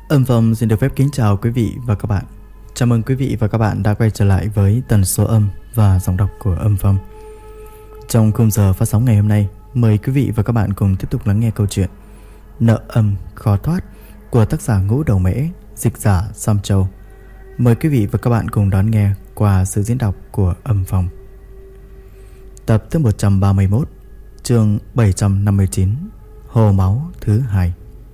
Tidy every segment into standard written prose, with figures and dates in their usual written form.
Âm Phong xin được phép kính chào quý vị và các bạn. Chào mừng quý vị và các bạn đã quay trở lại với tần số âm và giọng đọc của Âm Phong. Trong khung giờ phát sóng ngày hôm nay, mời quý vị và các bạn cùng tiếp tục lắng nghe câu chuyện Nợ âm khó thoát của tác giả Ngũ Đầu Mễ, dịch giả Sam Châu. Mời quý vị và các bạn cùng đón nghe qua sự diễn đọc của Âm Phong. Tập thứ 131, chương 759, Hồ Máu thứ 2.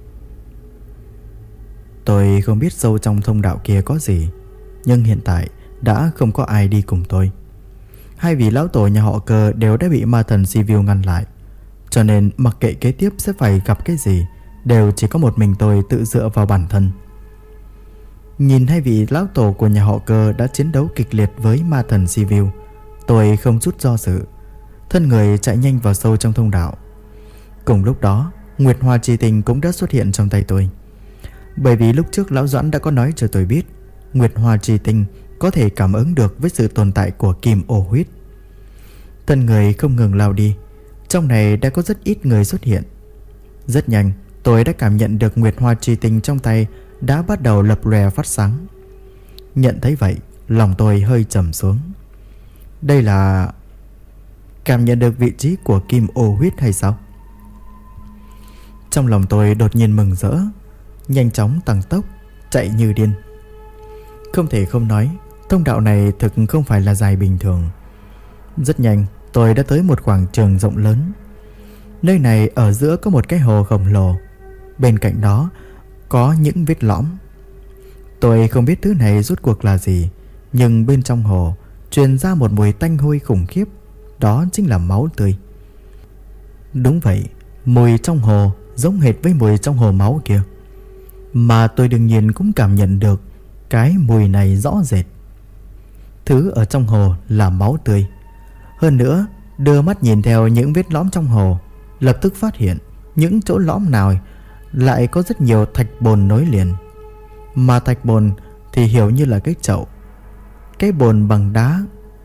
Tôi không biết sâu trong thông đạo kia có gì, nhưng hiện tại đã không có ai đi cùng tôi. Hai vị lão tổ nhà họ Cơ đều đã bị ma thần Sivu ngăn lại, cho nên mặc kệ kế tiếp sẽ phải gặp cái gì, đều chỉ có một mình tôi tự dựa vào bản thân. Nhìn hai vị lão tổ của nhà họ Cơ đã chiến đấu kịch liệt với ma thần Sivu, tôi không chút do dự, thân người chạy nhanh vào sâu trong thông đạo. Cùng lúc đó, Nguyệt Hoa Chi Tinh cũng đã xuất hiện trong tay tôi. Bởi vì lúc trước lão Doãn đã có nói cho tôi biết Nguyệt Hoa Chi Tinh có thể cảm ứng được với sự tồn tại của kim ô huyết. Thân người không ngừng lao đi, trong này đã có rất ít người xuất hiện. Rất nhanh tôi đã cảm nhận được Nguyệt Hoa Chi Tinh trong tay đã bắt đầu lập lòe phát sáng. Nhận thấy vậy, lòng tôi hơi trầm xuống. Đây là cảm nhận được vị trí của kim ô huyết hay sao? Trong lòng tôi đột nhiên mừng rỡ, nhanh chóng tăng tốc, chạy như điên. Không thể không nói, thông đạo này thực không phải là dài bình thường. Rất nhanh, tôi đã tới một quảng trường rộng lớn. Nơi này ở giữa có một cái hồ khổng lồ, bên cạnh đó có những vết lõm. Tôi không biết thứ này rốt cuộc là gì, nhưng bên trong hồ truyền ra một mùi tanh hôi khủng khiếp, đó chính là máu tươi. Đúng vậy, mùi trong hồ giống hệt với mùi trong hồ máu kia. Mà tôi đương nhiên cũng cảm nhận được cái mùi này rõ rệt. Thứ ở trong hồ là máu tươi. Hơn nữa, đưa mắt nhìn theo những vết lõm trong hồ, lập tức phát hiện những chỗ lõm nào lại có rất nhiều thạch bồn nối liền. Mà thạch bồn thì hiểu như là cái chậu, cái bồn bằng đá.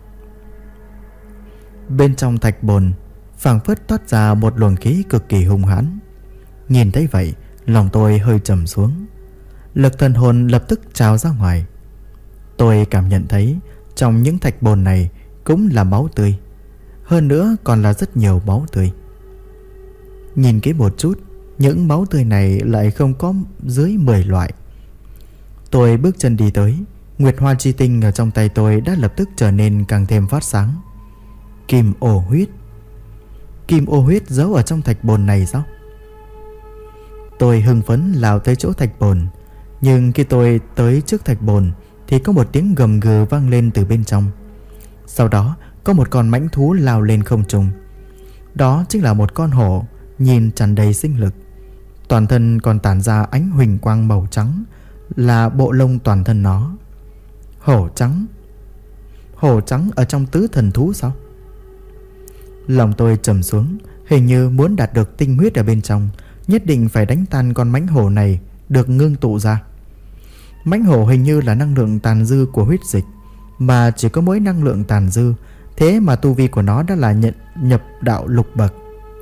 Bên trong thạch bồn phảng phất toát ra một luồng khí cực kỳ hung hãn. Nhìn thấy vậy, lòng tôi hơi trầm xuống. Lực thần hồn lập tức trào ra ngoài. Tôi cảm nhận thấy trong những thạch bồn này cũng là máu tươi, hơn nữa còn là rất nhiều máu tươi. Nhìn kỹ một chút, những máu tươi này lại không có dưới 10 loại. Tôi bước chân đi tới, Nguyệt Hoa Chi Tinh ở trong tay tôi đã lập tức trở nên càng thêm phát sáng. Kim ô huyết. Kim ô huyết giấu ở trong thạch bồn này sao? Tôi hưng phấn lao tới chỗ thạch bồn, nhưng khi tôi tới trước thạch bồn thì có một tiếng gầm gừ vang lên từ bên trong. Sau đó có một con mãnh thú lao lên không trung. Đó chính là một con hổ, nhìn tràn đầy sinh lực. Toàn thân còn tản ra ánh huỳnh quang màu trắng, là bộ lông toàn thân nó. Hổ trắng. Hổ trắng ở trong tứ thần thú sao? Lòng tôi trầm xuống, hình như muốn đạt được tinh huyết ở bên trong, nhất định phải đánh tan con mãnh hổ này được ngưng tụ ra. Mãnh hổ hình như là năng lượng tàn dư của huyết dịch, mà chỉ có mỗi năng lượng tàn dư, thế mà tu vi của nó đã là nhập đạo lục bậc.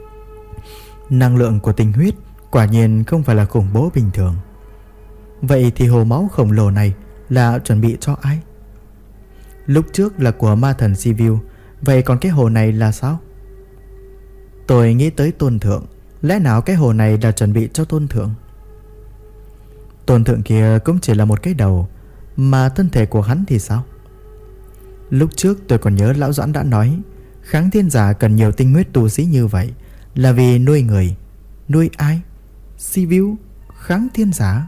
Năng lượng của tinh huyết quả nhiên không phải là khủng bố bình thường. Vậy thì hồ máu khổng lồ này là chuẩn bị cho ai? Lúc trước là của ma thần Sivu, vậy còn cái hồ này là sao? Tôi nghĩ tới Tôn Thượng. Lẽ nào cái hồ này là chuẩn bị cho Tôn Thượng? Tôn Thượng kia cũng chỉ là một cái đầu, mà thân thể của hắn thì sao? Lúc trước tôi còn nhớ lão Doãn đã nói Kháng Thiên Giả cần nhiều tinh huyết tu sĩ như vậy là vì nuôi người. Nuôi ai? Sivu, Kháng Thiên Giả.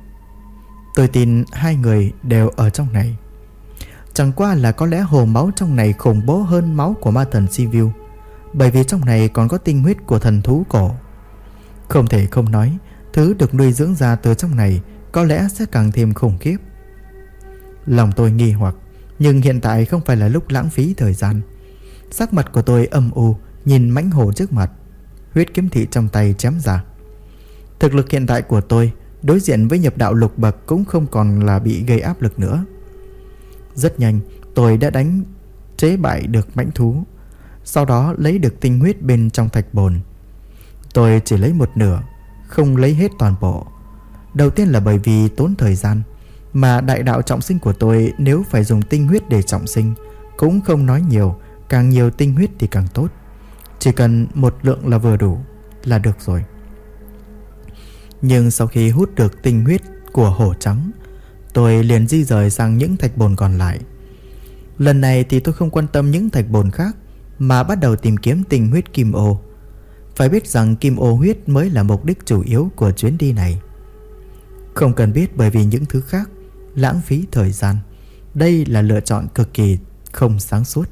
Tôi tin hai người đều ở trong này. Chẳng qua là có lẽ hồ máu trong này khủng bố hơn máu của ma thần Sivu, bởi vì trong này còn có tinh huyết của thần thú cổ. Không thể không nói, thứ được nuôi dưỡng ra từ trong này có lẽ sẽ càng thêm khủng khiếp. Lòng tôi nghi hoặc, nhưng hiện tại không phải là lúc lãng phí thời gian. Sắc mặt của tôi âm u, nhìn mãnh hổ trước mặt, huyết kiếm thị trong tay chém ra. Thực lực hiện tại của tôi đối diện với nhập đạo lục bậc cũng không còn là bị gây áp lực nữa. Rất nhanh tôi đã đánh chế bại được mãnh thú, sau đó lấy được tinh huyết bên trong thạch bồn. Tôi chỉ lấy một nửa, không lấy hết toàn bộ. Đầu tiên là bởi vì tốn thời gian, mà đại đạo trọng sinh của tôi nếu phải dùng tinh huyết để trọng sinh cũng không nói nhiều, càng nhiều tinh huyết thì càng tốt. Chỉ cần một lượng là vừa đủ là được rồi. Nhưng sau khi hút được tinh huyết của hổ trắng, tôi liền di rời sang những thạch bồn còn lại. Lần này thì tôi không quan tâm những thạch bồn khác, mà bắt đầu tìm kiếm tinh huyết kim ô. Phải biết rằng kim ô huyết mới là mục đích chủ yếu của chuyến đi này. Không cần biết, bởi vì những thứ khác lãng phí thời gian. Đây là lựa chọn cực kỳ không sáng suốt.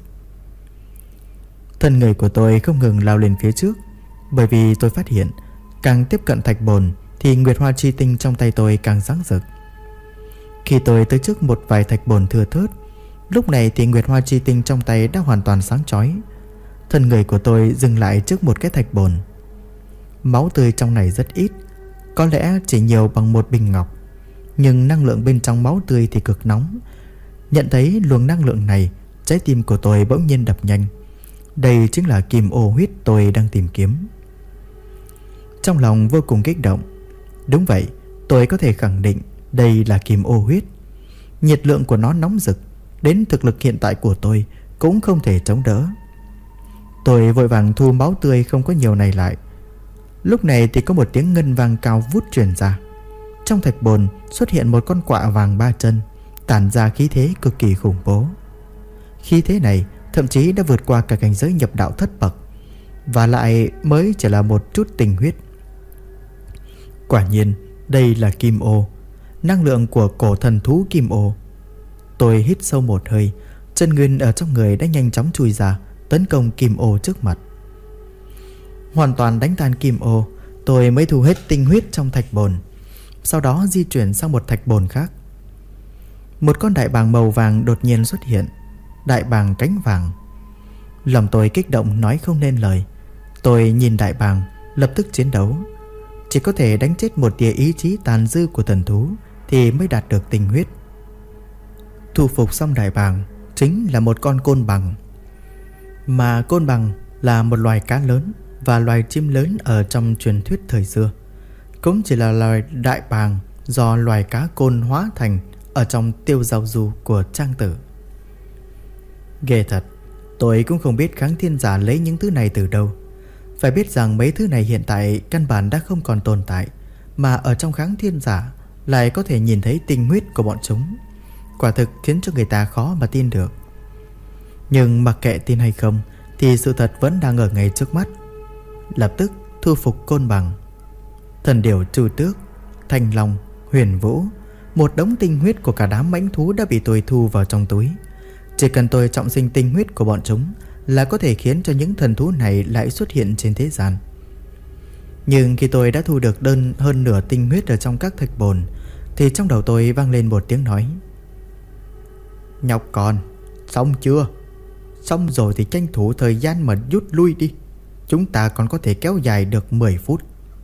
Thân người của tôi không ngừng lao lên phía trước, bởi vì tôi phát hiện càng tiếp cận thạch bồn thì nguyệt hoa chi tinh trong tay tôi càng sáng rực. Khi tôi tới trước một vài thạch bồn thưa thớt, lúc này thì nguyệt hoa chi tinh trong tay đã hoàn toàn sáng chói. Thân người của tôi dừng lại trước một cái thạch bồn. Máu tươi trong này rất ít, có lẽ chỉ nhiều bằng một bình ngọc, nhưng năng lượng bên trong máu tươi thì cực nóng. Nhận thấy luồng năng lượng này, trái tim của tôi bỗng nhiên đập nhanh. Đây chính là kim ô huyết tôi đang tìm kiếm. Trong lòng vô cùng kích động. Đúng vậy, tôi có thể khẳng định đây là kim ô huyết. Nhiệt lượng của nó nóng rực, đến thực lực hiện tại của tôi cũng không thể chống đỡ. Tôi vội vàng thu máu tươi không có nhiều này lại. Lúc này thì có một tiếng ngân vang cao vút truyền ra. Trong thạch bồn xuất hiện một con quạ vàng 3 chân, tản ra khí thế cực kỳ khủng bố. Khí thế này thậm chí đã vượt qua cả cảnh giới nhập đạo thất bậc, và lại mới chỉ là một chút tinh huyết. Quả nhiên đây là kim ô, năng lượng của cổ thần thú kim ô. Tôi hít sâu một hơi, chân nguyên ở trong người đã nhanh chóng chui ra, tấn công kim ô trước mặt. Hoàn toàn đánh tan kim ô, tôi mới thu hết tinh huyết trong thạch bồn. Sau đó di chuyển sang một thạch bồn khác. Một con đại bàng màu vàng đột nhiên xuất hiện. Đại bàng cánh vàng. Lòng tôi kích động nói không nên lời. Tôi nhìn đại bàng, lập tức chiến đấu. Chỉ có thể đánh chết một tia ý chí tàn dư của thần thú thì mới đạt được tinh huyết. Thu phục xong đại bàng chính là một con côn bằng. Mà côn bằng là một loài cá lớn và loài chim lớn ở trong truyền thuyết thời xưa. Cũng chỉ là loài đại bàng do loài cá côn hóa thành ở trong tiêu giao du của Trang Tử. Ghê thật, tôi cũng không biết Kháng Thiên Giả lấy những thứ này từ đâu. Phải biết rằng mấy thứ này hiện tại căn bản đã không còn tồn tại, mà ở trong Kháng Thiên Giả lại có thể nhìn thấy tinh huyết của bọn chúng. Quả thực khiến cho người ta khó mà tin được. Nhưng mặc kệ tin hay không thì sự thật vẫn đang ở ngay trước mắt. Lập tức thu phục côn bằng, thần điểu trư tước, thanh long, huyền vũ. Một đống tinh huyết của cả đám mãnh thú đã bị tôi thu vào trong túi. Chỉ cần tôi trọng sinh tinh huyết của bọn chúng là có thể khiến cho những thần thú này lại xuất hiện trên thế gian. Nhưng khi tôi đã thu được hơn nửa tinh huyết ở trong các thạch bồn thì trong đầu tôi vang lên một tiếng nói: Nhóc con, xong chưa? Xong rồi thì tranh thủ thời gian mà rút lui đi. Chúng ta còn có thể kéo dài được 10 phút.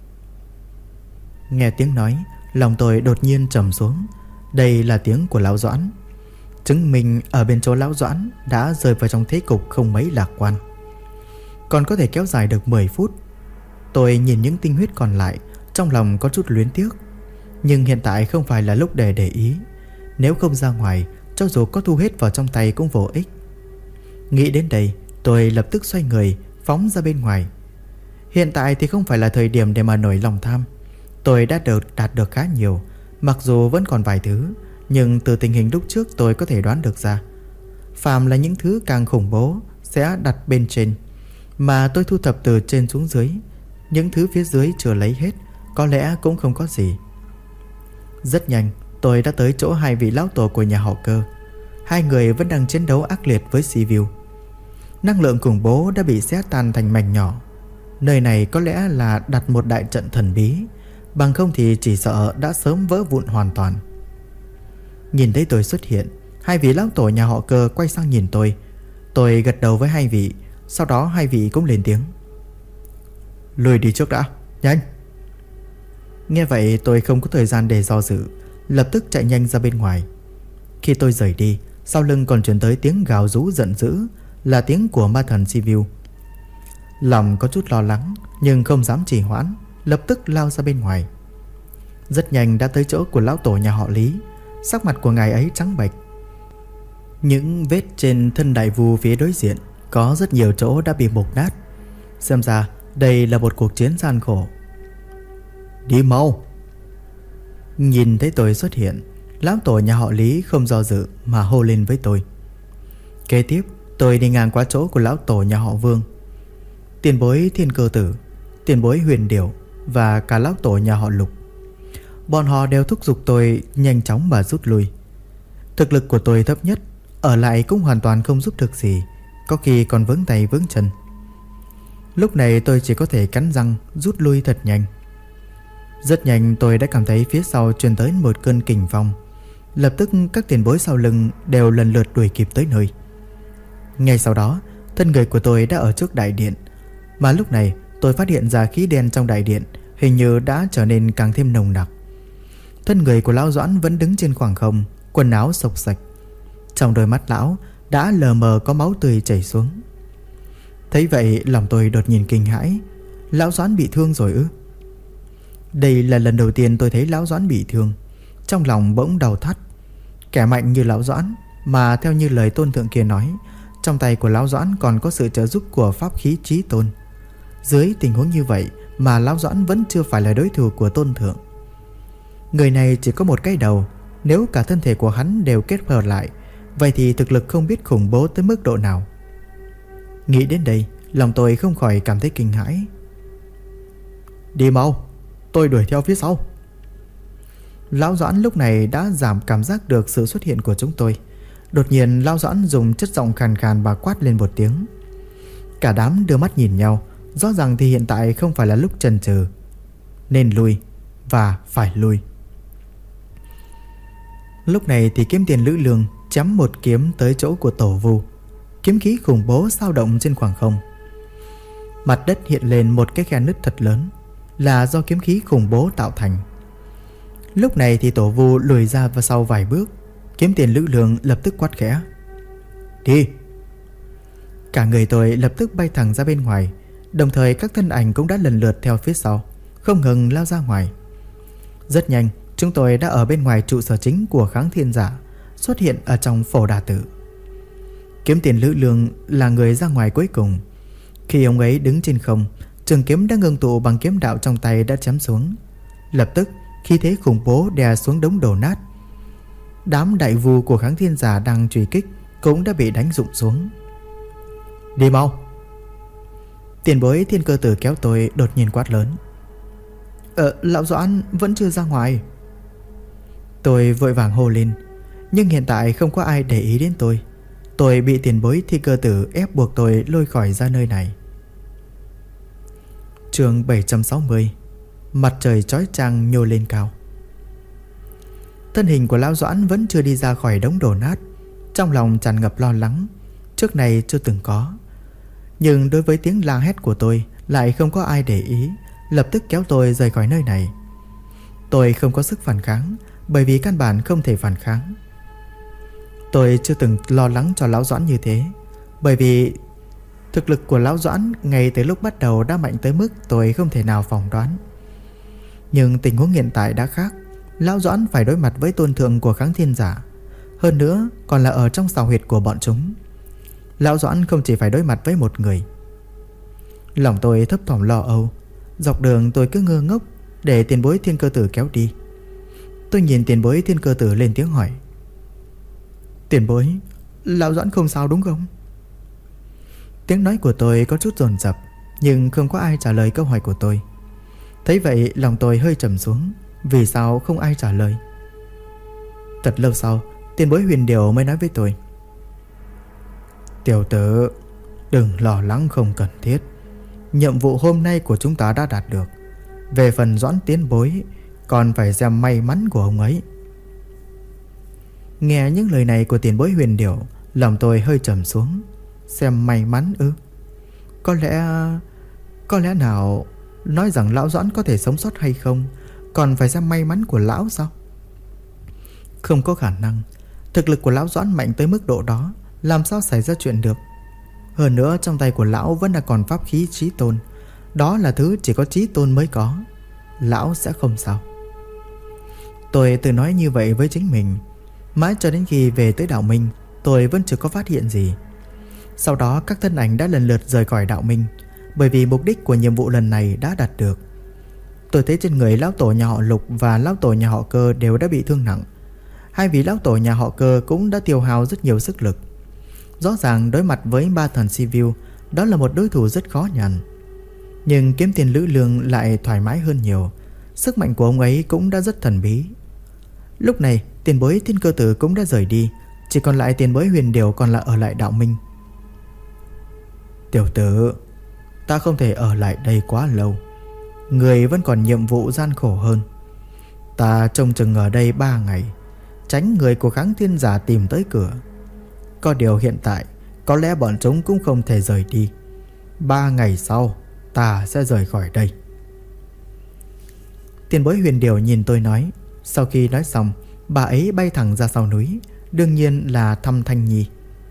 Nghe tiếng nói, lòng tôi đột nhiên trầm xuống. Đây là tiếng của Lão Doãn, chứng minh ở bên chỗ Lão Doãn đã rơi vào trong thế cục không mấy lạc quan. Còn có thể kéo dài được 10 phút. Tôi nhìn những tinh huyết còn lại, trong lòng có chút luyến tiếc. Nhưng hiện tại không phải là lúc để ý. Nếu không ra ngoài, cho dù có thu hết vào trong tay cũng vô ích. Nghĩ đến đây, tôi lập tức xoay người phóng ra bên ngoài. Hiện tại thì không phải là thời điểm để mà nổi lòng tham. Tôi đã đạt được khá nhiều, mặc dù vẫn còn vài thứ, nhưng từ tình hình lúc trước tôi có thể đoán được ra, phàm là những thứ càng khủng bố sẽ đặt bên trên, mà tôi thu thập từ trên xuống dưới. Những thứ phía dưới chưa lấy hết, có lẽ cũng không có gì. Rất nhanh tôi đã tới chỗ hai vị lão tổ của nhà họ Cơ. Hai người vẫn đang chiến đấu ác liệt với Sivu. Năng lượng khủng bố đã bị xé tan thành mảnh nhỏ. Nơi này có lẽ là đặt một đại trận thần bí, bằng không thì chỉ sợ đã sớm vỡ vụn hoàn toàn. Nhìn thấy tôi xuất hiện, hai vị lão tổ nhà họ Cơ quay sang nhìn tôi. Tôi gật đầu với hai vị. Sau đó hai vị cũng lên tiếng: Lùi đi trước đã, nhanh. Nghe vậy tôi không có thời gian để do dự, lập tức chạy nhanh ra bên ngoài. Khi tôi rời đi, sau lưng còn truyền tới tiếng gào rú giận dữ, là tiếng của ma thần Sivu. Lòng có chút lo lắng nhưng không dám trì hoãn, lập tức lao ra bên ngoài. Rất nhanh đã tới chỗ của lão tổ nhà họ Lý. Sắc mặt của ngài ấy trắng bệch. Những vết trên thân đại vù phía đối diện có rất nhiều chỗ đã bị mục nát. Xem ra đây là một cuộc chiến gian khổ. Đi mau! Nhìn thấy tôi xuất hiện, lão tổ nhà họ Lý không do dự mà hô lên với tôi. Kế tiếp tôi đi ngang qua chỗ của lão tổ nhà họ Vương, tiền bối Thiên Cơ Tử, tiền bối Huyền Điểu và cả lão tổ nhà họ Lục. Bọn họ đều thúc giục tôi nhanh chóng mà rút lui. Thực lực của tôi thấp nhất, ở lại cũng hoàn toàn không giúp được gì, có khi còn vướng tay vướng chân. Lúc này tôi chỉ có thể cắn răng rút lui thật nhanh. Rất nhanh tôi đã cảm thấy phía sau truyền tới một cơn kình phong. Lập tức các tiền bối sau lưng đều lần lượt đuổi kịp tới nơi. Ngay sau đó thân người của tôi đã ở trước đại điện. Mà lúc này tôi phát hiện ra khí đen trong đại điện hình như đã trở nên càng thêm nồng nặc. Thân người của lão Doãn vẫn đứng trên khoảng không, quần áo xộc xạch. Trong đôi mắt lão đã lờ mờ có máu tươi chảy xuống. Thấy vậy lòng tôi đột nhiên kinh hãi. Lão Doãn bị thương rồi ư? Đây là lần đầu tiên tôi thấy lão Doãn bị thương. Trong lòng bỗng đau thắt. Kẻ mạnh như lão Doãn, mà theo như lời tôn thượng kia nói, trong tay của lão Doãn còn có sự trợ giúp của pháp khí chí tôn. Dưới tình huống như vậy mà lão Doãn vẫn chưa phải là đối thủ của tôn thượng. Người này chỉ có một cái đầu, nếu cả thân thể của hắn đều kết hợp lại, vậy thì thực lực không biết khủng bố tới mức độ nào. Nghĩ đến đây, lòng tôi không khỏi cảm thấy kinh hãi. Đi mau, tôi đuổi theo phía sau. Lão Doãn lúc này đã giảm cảm giác được sự xuất hiện của chúng tôi. Đột nhiên lão Doãn dùng chất giọng khàn khàn và quát lên một tiếng. Cả đám đưa mắt nhìn nhau. Rõ ràng thì hiện tại không phải là lúc chần chừ, nên lui và phải lui. Lúc này thì kiếm tiền Lữ Lương chém một kiếm tới chỗ của tổ vu. Kiếm khí khủng bố dao động trên khoảng không. Mặt đất hiện lên một cái khe nứt thật lớn, là do kiếm khí khủng bố tạo thành. Lúc này thì tổ vu lùi ra và sau vài bước. Kiếm tiền Lữ Lương lập tức quát khẽ. Đi! Cả người tôi lập tức bay thẳng ra bên ngoài. Đồng thời các thân ảnh cũng đã lần lượt theo phía sau, không ngừng lao ra ngoài. Rất nhanh chúng tôi đã ở bên ngoài trụ sở chính của Kháng Thiên Giả, xuất hiện ở trong Phổ Đà Tử. Kiếm tiền Lữ Lương là người ra ngoài cuối cùng. Khi ông ấy đứng trên không, trường kiếm đã ngưng tụ bằng kiếm đạo trong tay đã chém xuống. Lập tức khí thế khủng bố đè xuống đống đổ nát. Đám đại vu của Kháng Thiên Giả đang truy kích cũng đã bị đánh rụng xuống. Đi mau! Tiền bối Thiên Cơ Tử kéo tôi đột nhiên quát lớn. Lão Doãn vẫn chưa ra ngoài. Tôi vội vàng hô lên. Nhưng hiện tại không có ai để ý đến tôi. Tôi bị tiền bối Thiên Cơ Tử ép buộc tôi lôi khỏi ra nơi này. Chương 760. Mặt trời chói chang nhô lên cao. Thân hình của lão Doãn vẫn chưa đi ra khỏi đống đổ nát. Trong lòng tràn ngập lo lắng, trước này chưa từng có. Nhưng đối với tiếng la hét của tôi lại không có ai để ý, lập tức kéo tôi rời khỏi nơi này. Tôi không có sức phản kháng, bởi vì căn bản không thể phản kháng. Tôi chưa từng lo lắng cho lão Doãn như thế, bởi vì thực lực của lão Doãn ngay từ lúc bắt đầu đã mạnh tới mức tôi không thể nào phỏng đoán. Nhưng tình huống hiện tại đã khác. Lão Doãn phải đối mặt với tôn thượng của Kháng Thiên Giả, hơn nữa còn là ở trong xào huyệt của bọn chúng. Lão Doãn không chỉ phải đối mặt với một người. Lòng tôi thấp thỏm lo âu. Dọc đường tôi cứ ngơ ngốc để tiền bối Thiên Cơ Tử kéo đi. Tôi nhìn tiền bối Thiên Cơ Tử lên tiếng hỏi. Tiền bối, lão Doãn không sao đúng không? Tiếng nói của tôi có chút dồn dập, nhưng không có ai trả lời câu hỏi của tôi. Thấy vậy lòng tôi hơi trầm xuống. Vì sao không ai trả lời? Thật lâu sau, tiền bối Huyền Điểu mới nói với tôi. Tiểu tử, đừng lo lắng không cần thiết. Nhiệm vụ hôm nay của chúng ta đã đạt được. Về phần Doãn tiến bối, còn phải xem may mắn của ông ấy. Nghe những lời này của tiền bối Huyền Điểu, lòng tôi hơi trầm xuống. Xem may mắn ư? Có lẽ nào nói rằng lão Doãn có thể sống sót hay không còn phải xem may mắn của lão sao? Không có khả năng. Thực lực của lão Doãn mạnh tới mức độ đó, làm sao xảy ra chuyện được? Hơn nữa trong tay của lão vẫn là còn pháp khí chí tôn. Đó là thứ chỉ có chí tôn mới có. Lão sẽ không sao. Tôi tự nói như vậy với chính mình. Mãi cho đến khi về tới đạo minh, tôi vẫn chưa có phát hiện gì. Sau đó các thân ảnh đã lần lượt rời khỏi đạo minh, bởi vì mục đích của nhiệm vụ lần này đã đạt được. Tôi thấy trên người lão tổ nhà họ Lục và lão tổ nhà họ Cơ đều đã bị thương nặng. Hai vị lão tổ nhà họ Cơ cũng đã tiêu hao rất nhiều sức lực. Rõ ràng đối mặt với ba thần Sivu, đó là một đối thủ rất khó nhằn. Nhưng kiếm tiền Lữ Lương lại thoải mái hơn nhiều. Sức mạnh của ông ấy cũng đã rất thần bí. Lúc này tiền bối Thiên Cơ Tử cũng đã rời đi, chỉ còn lại tiền bối Huyền Điểu còn là ở lại đạo minh. Tiểu tử, ta không thể ở lại đây quá lâu. Người vẫn còn nhiệm vụ gian khổ hơn. Ta trông chừng ở đây 3 ngày, tránh người của Kháng Thiên Giả tìm tới cửa. Có điều hiện tại có lẽ bọn chúng cũng không thể rời đi. 3 ngày sau ta sẽ rời khỏi đây. Tiền bối Huyền Điểu nhìn tôi nói. Sau khi nói xong, bà ấy bay thẳng ra sau núi, đương nhiên là thăm Thanh Nhi.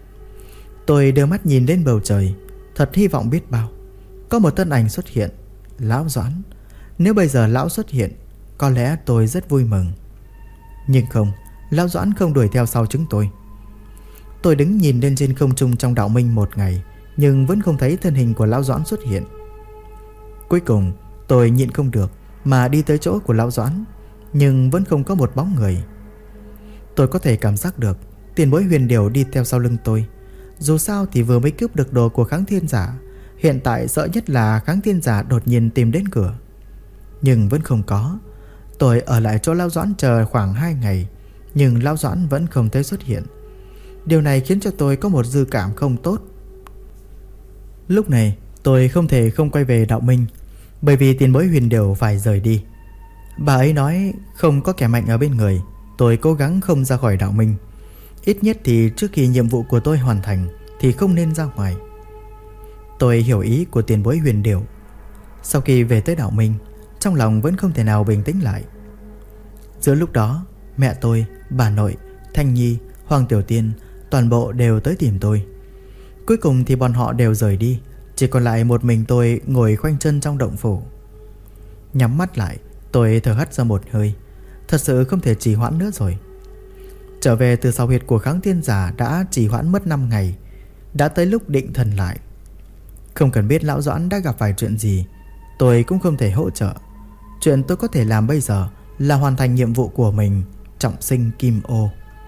Tôi đưa mắt nhìn lên bầu trời, thật hy vọng biết bao. Có một thân ảnh xuất hiện, Lão Doãn. Nếu bây giờ lão xuất hiện, có lẽ tôi rất vui mừng. Nhưng không, Lão Doãn không đuổi theo sau chúng tôi. Tôi đứng nhìn lên trên không trung trong đạo minh một ngày, nhưng vẫn không thấy thân hình của Lão Doãn xuất hiện. Cuối cùng tôi nhịn không được mà đi tới chỗ của Lão Doãn, nhưng vẫn không có một bóng người. Tôi có thể cảm giác được tiền bối Huyền Điểu đi theo sau lưng tôi. Dù sao thì vừa mới cướp được đồ của Kháng Thiên Giả, hiện tại sợ nhất là Kháng Thiên Giả đột nhiên tìm đến cửa. Nhưng vẫn không có. Tôi ở lại chỗ Lão Doãn chờ khoảng 2 ngày, nhưng Lão Doãn vẫn không thấy xuất hiện. Điều này khiến cho tôi có một dự cảm không tốt. Lúc này tôi không thể không quay về đạo minh, bởi vì tiền bối Huyền Điểu phải rời đi. Bà ấy nói không có kẻ mạnh ở bên người, tôi cố gắng không ra khỏi đạo minh. Ít nhất thì trước khi nhiệm vụ của tôi hoàn thành thì không nên ra ngoài. Tôi hiểu ý của tiền bối Huyền Điểu. Sau khi về tới đạo minh, trong lòng vẫn không thể nào bình tĩnh lại. Giữa lúc đó, mẹ tôi, bà nội, Thanh Nhi, Hoàng Tiểu Tiên toàn bộ đều tới tìm tôi. Cuối cùng thì bọn họ đều rời đi, chỉ còn lại một mình tôi ngồi khoanh chân trong động phủ. Nhắm mắt lại, tôi thở hắt ra một hơi. Thật sự không thể trì hoãn nữa rồi. Trở về từ sau huyệt của Kháng Thiên Giả đã trì hoãn mất 5 ngày. Đã tới lúc định thần lại. Không cần biết Lão Doãn đã gặp phải chuyện gì, tôi cũng không thể hỗ trợ. Chuyện tôi có thể làm bây giờ là hoàn thành nhiệm vụ của mình, trọng sinh Kim Ô.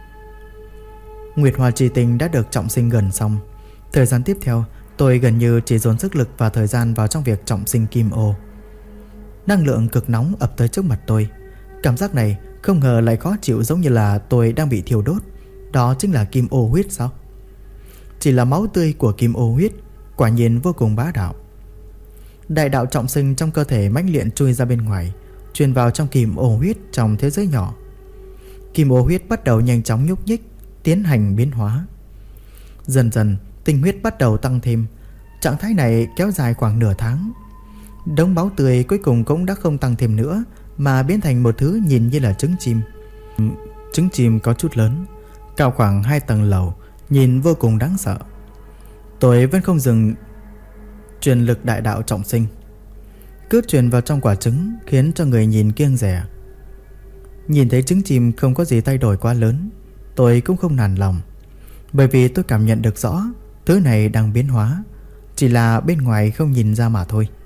Nguyệt Hoa Trì Tình đã được trọng sinh gần xong. Thời gian tiếp theo tôi gần như chỉ dồn sức lực và thời gian vào trong việc trọng sinh Kim Ô. Năng lượng cực nóng ập tới trước mặt tôi. Cảm giác này không ngờ lại khó chịu, giống như là tôi đang bị thiêu đốt. Đó chính là Kim Ô huyết sao? Chỉ là máu tươi của Kim Ô huyết, quả nhiên vô cùng bá đạo. Đại đạo trọng sinh trong cơ thể mãnh liệt chui ra bên ngoài, truyền vào trong Kim Ô huyết trong thế giới nhỏ. Kim Ô huyết bắt đầu nhanh chóng nhúc nhích, tiến hành biến hóa. Dần dần tinh huyết bắt đầu tăng thêm. Trạng thái này kéo dài khoảng nửa tháng. Đống máu tươi cuối cùng cũng đã không tăng thêm nữa, mà biến thành một thứ nhìn như là trứng chim. Trứng chim có chút lớn, cao khoảng 2 tầng lầu, nhìn vô cùng đáng sợ. Tôi vẫn không dừng truyền lực đại đạo trọng sinh, cứ truyền vào trong quả trứng, khiến cho người nhìn kiêng dè. Nhìn thấy trứng chim không có gì thay đổi quá lớn, tôi cũng không nản lòng, bởi vì tôi cảm nhận được rõ thứ này đang biến hóa, chỉ là bên ngoài không nhìn ra mà thôi.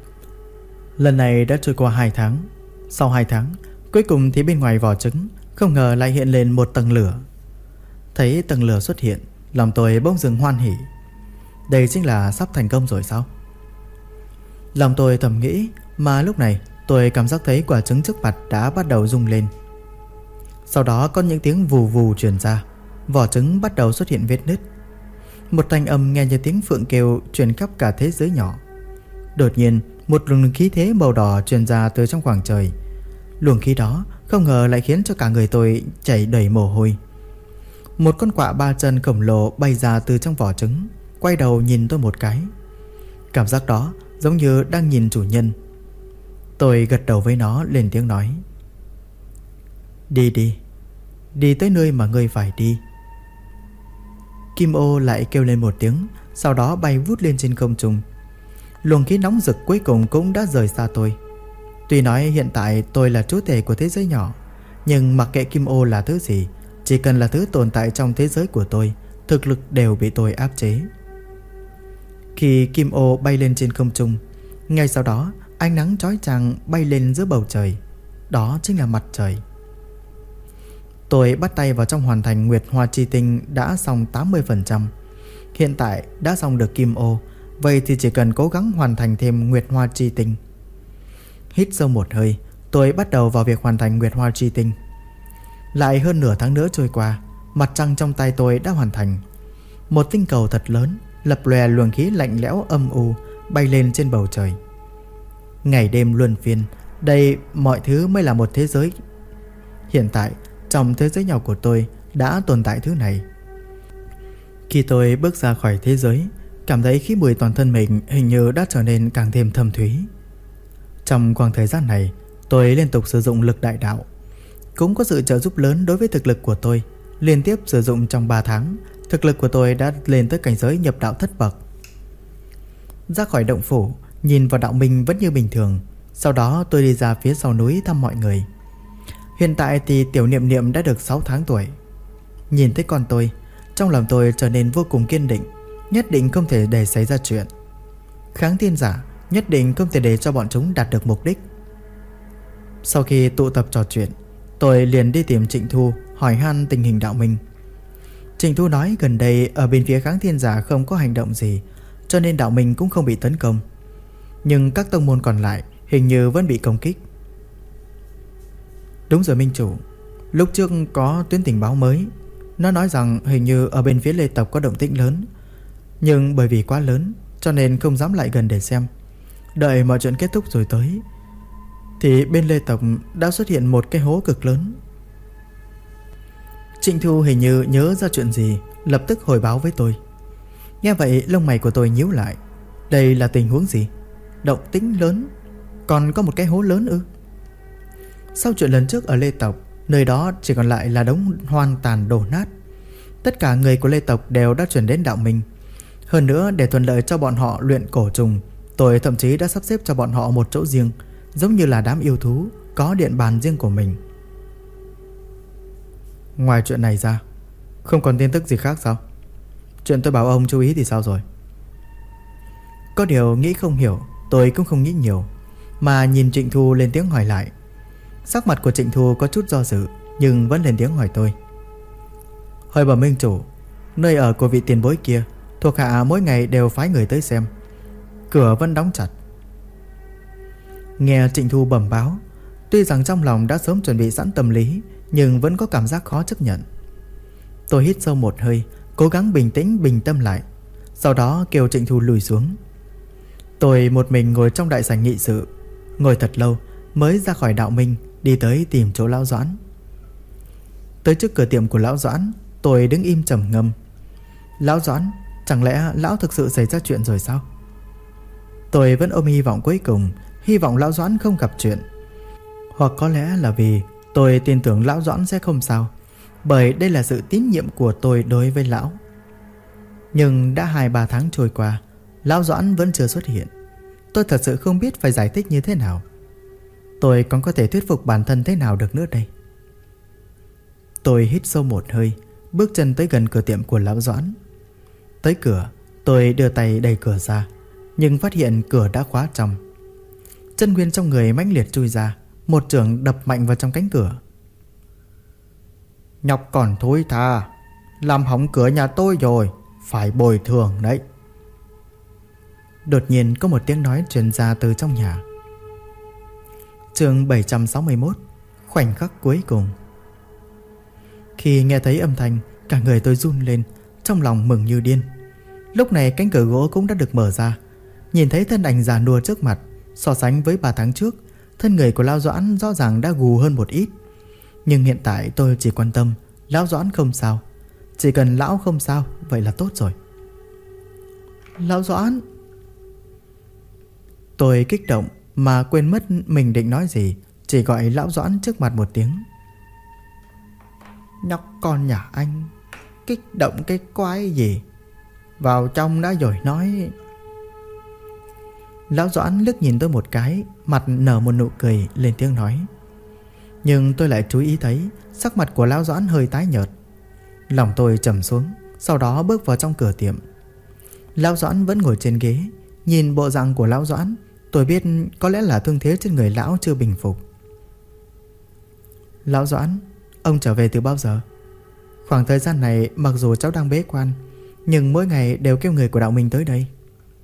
Lần này đã trôi qua 2 tháng. Sau 2 tháng, cuối cùng thì bên ngoài vỏ trứng không ngờ lại hiện lên một tầng lửa. Thấy tầng lửa xuất hiện, lòng tôi bỗng dưng hoan hỉ. Đây chính là sắp thành công rồi sao? Lòng tôi thầm nghĩ, mà lúc này tôi cảm giác thấy quả trứng trước mặt đã bắt đầu rung lên. Sau đó có những tiếng vù vù truyền ra, vỏ trứng bắt đầu xuất hiện vết nứt. Một thanh âm nghe như tiếng phượng kêu truyền khắp cả thế giới nhỏ. Đột nhiên, một luồng khí thế màu đỏ truyền ra từ trong khoảng trời. Luồng khí đó không ngờ lại khiến cho cả người tôi chảy đầy mồ hôi. Một con quạ 3 chân khổng lồ bay ra từ trong vỏ trứng, quay đầu nhìn tôi một cái. Cảm giác đó giống như đang nhìn chủ nhân. Tôi gật đầu với nó, lên tiếng nói: Đi đi, đi tới nơi mà ngươi phải đi. Kim Ô lại kêu lên một tiếng, sau đó bay vút lên trên không trung. Luồng khí nóng rực cuối cùng cũng đã rời xa tôi. Tuy nói hiện tại tôi là chúa tể của thế giới nhỏ, Nhưng mặc kệ kim ô là thứ gì, chỉ cần là thứ tồn tại trong thế giới của tôi, thực lực đều bị tôi áp chế. Khi kim ô bay lên trên không trung, ngay sau đó ánh nắng chói chang bay lên giữa bầu trời. Đó chính là mặt trời. Tôi bắt tay vào trong hoàn thành Nguyệt Hoa Chi Tinh đã xong 80%. Hiện tại đã xong được kim ô, vậy thì chỉ cần cố gắng hoàn thành thêm Nguyệt Hoa Chi Tinh. Hít sâu một hơi, tôi bắt đầu vào việc hoàn thành Nguyệt Hoa Chi Tinh. Lại hơn nửa tháng nữa trôi qua, mặt trăng trong tay tôi đã hoàn thành. Một tinh cầu thật lớn, lập lòe luồng khí lạnh lẽo âm u bay lên trên bầu trời. Ngày đêm luân phiên, đây mọi thứ mới là một thế giới. Hiện tại, trong thế giới nhỏ của tôi đã tồn tại thứ này. Khi tôi bước ra khỏi thế giới, cảm thấy khí mùi toàn thân mình hình như đã trở nên càng thêm thâm thúy. Trong khoảng thời gian này, tôi liên tục sử dụng lực đại đạo. Cũng có sự trợ giúp lớn đối với thực lực của tôi. Liên tiếp sử dụng trong 3 tháng, thực lực của tôi đã lên tới cảnh giới nhập đạo thất bậc. Ra khỏi động phủ, nhìn vào đạo minh vẫn như bình thường. Sau đó tôi đi ra phía sau núi thăm mọi người. Hiện tại thì tiểu Niệm Niệm đã được 6 tháng tuổi. Nhìn thấy con tôi, trong lòng tôi trở nên vô cùng kiên định. Nhất định không thể để xảy ra chuyện. Kháng thiên giả nhất định không thể để cho bọn chúng đạt được mục đích. Sau khi tụ tập trò chuyện, tôi liền đi tìm Trịnh Thu hỏi han tình hình đạo minh. Trịnh Thu nói gần đây ở bên phía kháng thiên giả không có hành động gì, cho nên đạo minh cũng không bị tấn công. Nhưng các tông môn còn lại hình như vẫn bị công kích. Đúng rồi minh chủ, lúc trước có tuyến tình báo mới. Nó nói rằng hình như ở bên phía Lê tộc có động tĩnh lớn, nhưng bởi vì quá lớn cho nên không dám lại gần để xem. Đợi mọi chuyện kết thúc rồi tới thì bên Lê tộc đã xuất hiện một cái hố cực lớn. Trịnh Thu hình như nhớ ra chuyện gì, lập tức hồi báo với tôi. Nghe vậy lông mày của tôi nhíu lại. Đây là tình huống gì? Động tĩnh lớn? Còn có một cái hố lớn ư? Sau chuyện lần trước ở Lê tộc, nơi đó chỉ còn lại là đống hoang tàn đổ nát. Tất cả người của Lê tộc đều đã chuyển đến đạo minh. Hơn nữa để thuận lợi cho bọn họ luyện cổ trùng, tôi thậm chí đã sắp xếp cho bọn họ một chỗ riêng, giống như là đám yêu thú có điện bàn riêng của mình. Ngoài chuyện này ra, không còn tin tức gì khác sao? Chuyện tôi bảo ông chú ý thì sao rồi? Có điều nghĩ không hiểu, tôi cũng không nghĩ nhiều, mà nhìn Trịnh Thu lên tiếng hỏi lại. Sắc mặt của Trịnh Thu có chút do dự, nhưng vẫn lên tiếng hỏi tôi. Hỏi bẩm minh chủ, nơi ở của vị tiền bối kia, thuộc hạ mỗi ngày đều phái người tới xem, cửa vẫn đóng chặt. Nghe Trịnh Thu bẩm báo, tuy rằng trong lòng đã sớm chuẩn bị sẵn tâm lý, nhưng vẫn có cảm giác khó chấp nhận. Tôi hít sâu một hơi, cố gắng bình tĩnh bình tâm lại, sau đó kêu Trịnh Thu lùi xuống. Tôi một mình ngồi trong đại sảnh nghị sự, ngồi thật lâu mới ra khỏi đạo minh, đi tới tìm chỗ lão Doãn. Tới trước cửa tiệm của lão Doãn, tôi đứng im trầm ngâm. Lão Doãn, chẳng lẽ lão thực sự xảy ra chuyện rồi sao? Tôi vẫn ôm hy vọng cuối cùng, hy vọng lão Doãn không gặp chuyện. Hoặc có lẽ là vì tôi tin tưởng lão Doãn sẽ không sao, bởi đây là sự tín nhiệm của tôi đối với lão. Nhưng đã 2-3 tháng trôi qua, lão Doãn vẫn chưa xuất hiện. Tôi thật sự không biết phải giải thích như thế nào. Tôi còn có thể thuyết phục bản thân thế nào được nữa đây? Tôi hít sâu một hơi, bước chân tới gần cửa tiệm của lão Doãn. Tới cửa, tôi đưa tay đẩy cửa ra, nhưng phát hiện cửa đã khóa trong. Chân nguyên trong người mãnh liệt chui ra, một chưởng đập mạnh vào trong cánh cửa. Nhóc còn thối tha, làm hỏng cửa nhà tôi rồi, phải bồi thường đấy. Đột nhiên có một tiếng nói truyền ra từ trong nhà. Chương 761, khoảnh khắc cuối cùng. Khi nghe thấy âm thanh, cả người tôi run lên, trong lòng mừng như điên. Lúc này cánh cửa gỗ cũng đã được mở ra. Nhìn thấy thân ảnh già nua trước mặt, so sánh với 3 tháng trước, thân người của lão Doãn rõ ràng đã gù hơn một ít. Nhưng hiện tại tôi chỉ quan tâm lão Doãn không sao. Chỉ cần lão không sao, vậy là tốt rồi. Lão Doãn! Tôi kích động mà quên mất mình định nói gì, chỉ gọi lão Doãn trước mặt một tiếng. Nhóc con nhà anh, kích động cái quái gì? Vào trong đã rồi nói. Lão Doãn liếc nhìn tôi một cái, mặt nở một nụ cười, lên tiếng nói. Nhưng tôi lại chú ý thấy sắc mặt của Lão Doãn hơi tái nhợt. Lòng tôi trầm xuống, sau đó bước vào trong cửa tiệm. Lão Doãn vẫn ngồi trên ghế. Nhìn bộ dạng của Lão Doãn, tôi biết có lẽ là thương thế trên người lão chưa bình phục. Lão Doãn, ông trở về từ bao giờ? Khoảng thời gian này mặc dù cháu đang bế quan, nhưng mỗi ngày đều kêu người của đạo minh tới đây.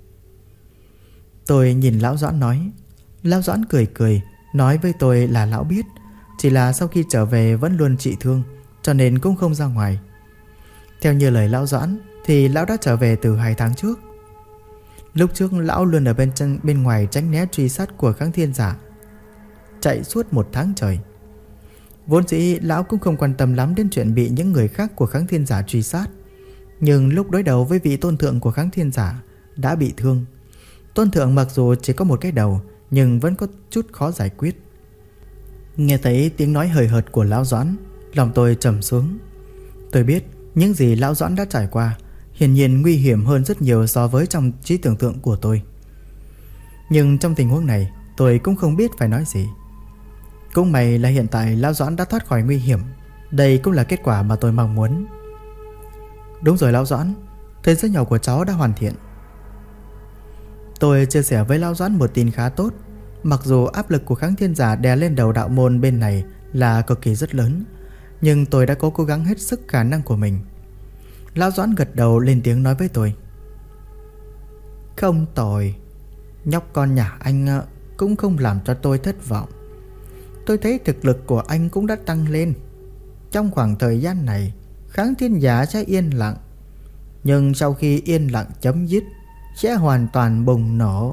Tôi nhìn Lão Doãn nói. Lão Doãn cười cười, nói với tôi là lão biết, chỉ là sau khi trở về vẫn luôn trị thương, cho nên cũng không ra ngoài. Theo như lời Lão Doãn thì lão đã trở về từ 2 tháng trước. Lúc trước lão luôn ở bên ngoài tránh né truy sát của Kháng Thiên Giả, chạy suốt 1 tháng trời. Vốn dĩ lão cũng không quan tâm lắm đến chuyện bị những người khác của Kháng Thiên Giả truy sát, nhưng lúc đối đầu với vị tôn thượng của Kháng Thiên Giả đã bị thương. Tôn thượng mặc dù chỉ có một cái đầu, nhưng vẫn có chút khó giải quyết. Nghe thấy tiếng nói hời hợt của Lão Doãn, lòng tôi trầm xuống. Tôi biết những gì Lão Doãn đã trải qua hiển nhiên nguy hiểm hơn rất nhiều so với trong trí tưởng tượng của tôi. Nhưng trong tình huống này, tôi cũng không biết phải nói gì. Cũng may là hiện tại Lão Doãn đã thoát khỏi nguy hiểm. Đây cũng là kết quả mà tôi mong muốn. Đúng rồi Lão Doãn, thế giới nhỏ của cháu đã hoàn thiện. Tôi chia sẻ với Lão Doãn một tin khá tốt. Mặc dù áp lực của Kháng Thiên Giả đè lên đầu đạo môn bên này là cực kỳ rất lớn, nhưng tôi đã cố gắng hết sức khả năng của mình. Lão Doãn gật đầu lên tiếng nói với tôi. Không tồi, nhóc con nhà anh cũng không làm cho tôi thất vọng. Tôi thấy thực lực của anh cũng đã tăng lên. Trong khoảng thời gian này, Kháng Thiên Giả sẽ yên lặng, nhưng sau khi yên lặng chấm dứt sẽ hoàn toàn bùng nổ.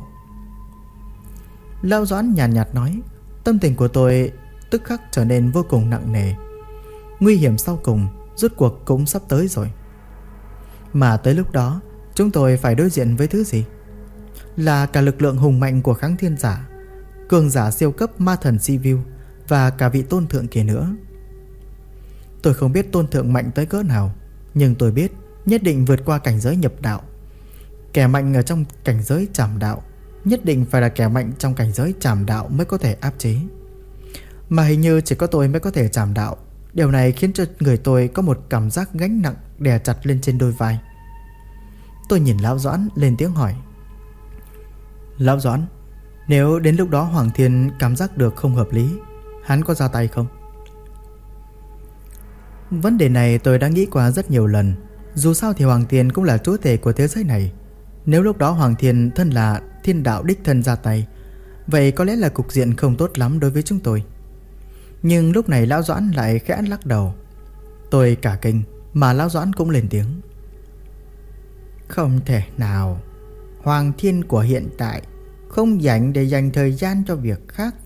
Lão Doãn nhàn nhạt nói. Tâm tình của tôi tức khắc trở nên vô cùng nặng nề. Nguy hiểm sau cùng rốt cuộc cũng sắp tới rồi. Mà tới lúc đó chúng tôi phải đối diện với thứ gì? Là cả lực lượng hùng mạnh của Kháng Thiên Giả, cường giả siêu cấp ma thần Sivu, và cả vị tôn thượng kia nữa. Tôi không biết tôn thượng mạnh tới cỡ nào, nhưng tôi biết nhất định vượt qua cảnh giới nhập đạo. Kẻ mạnh ở trong cảnh giới trảm đạo nhất định phải là kẻ mạnh trong cảnh giới trảm đạo mới có thể áp chế. Mà hình như chỉ có tôi mới có thể trảm đạo. Điều này khiến cho người tôi có một cảm giác gánh nặng đè chặt lên trên đôi vai. Tôi nhìn Lão Doãn lên tiếng hỏi. Lão Doãn, nếu đến lúc đó Hoàng Thiên cảm giác được không hợp lý, hắn có ra tay không? Vấn đề này tôi đã nghĩ qua rất nhiều lần. Dù sao thì Hoàng Thiên cũng là chúa tể của thế giới này. Nếu lúc đó Hoàng Thiên thân là thiên đạo đích thân ra tay, vậy có lẽ là cục diện không tốt lắm đối với chúng tôi. Nhưng lúc này Lão Doãn lại khẽ lắc đầu. Tôi cả kinh, mà Lão Doãn cũng lên tiếng. Không thể nào. Hoàng Thiên của hiện tại không dành để dành thời gian cho việc khác.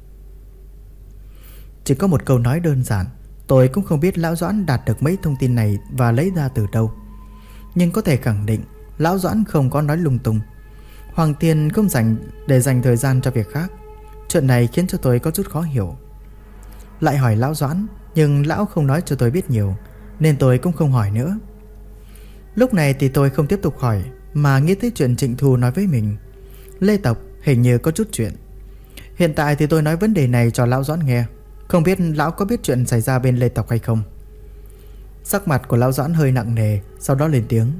Chỉ có một câu nói đơn giản. Tôi cũng không biết Lão Doãn đạt được mấy thông tin này và lấy ra từ đâu, nhưng có thể khẳng định Lão Doãn không có nói lung tung. Hoàng Thiên không dành để dành thời gian cho việc khác. Chuyện này khiến cho tôi có chút khó hiểu. Lại hỏi Lão Doãn, nhưng Lão không nói cho tôi biết nhiều, nên tôi cũng không hỏi nữa. Lúc này thì tôi không tiếp tục hỏi, mà nghĩ tới chuyện Trịnh Thu nói với mình. Lê tộc hình như có chút chuyện. Hiện tại thì tôi nói vấn đề này cho Lão Doãn nghe. Không biết Lão có biết chuyện xảy ra bên Lê tộc hay không? Sắc mặt của Lão Doãn hơi nặng nề, sau đó lên tiếng.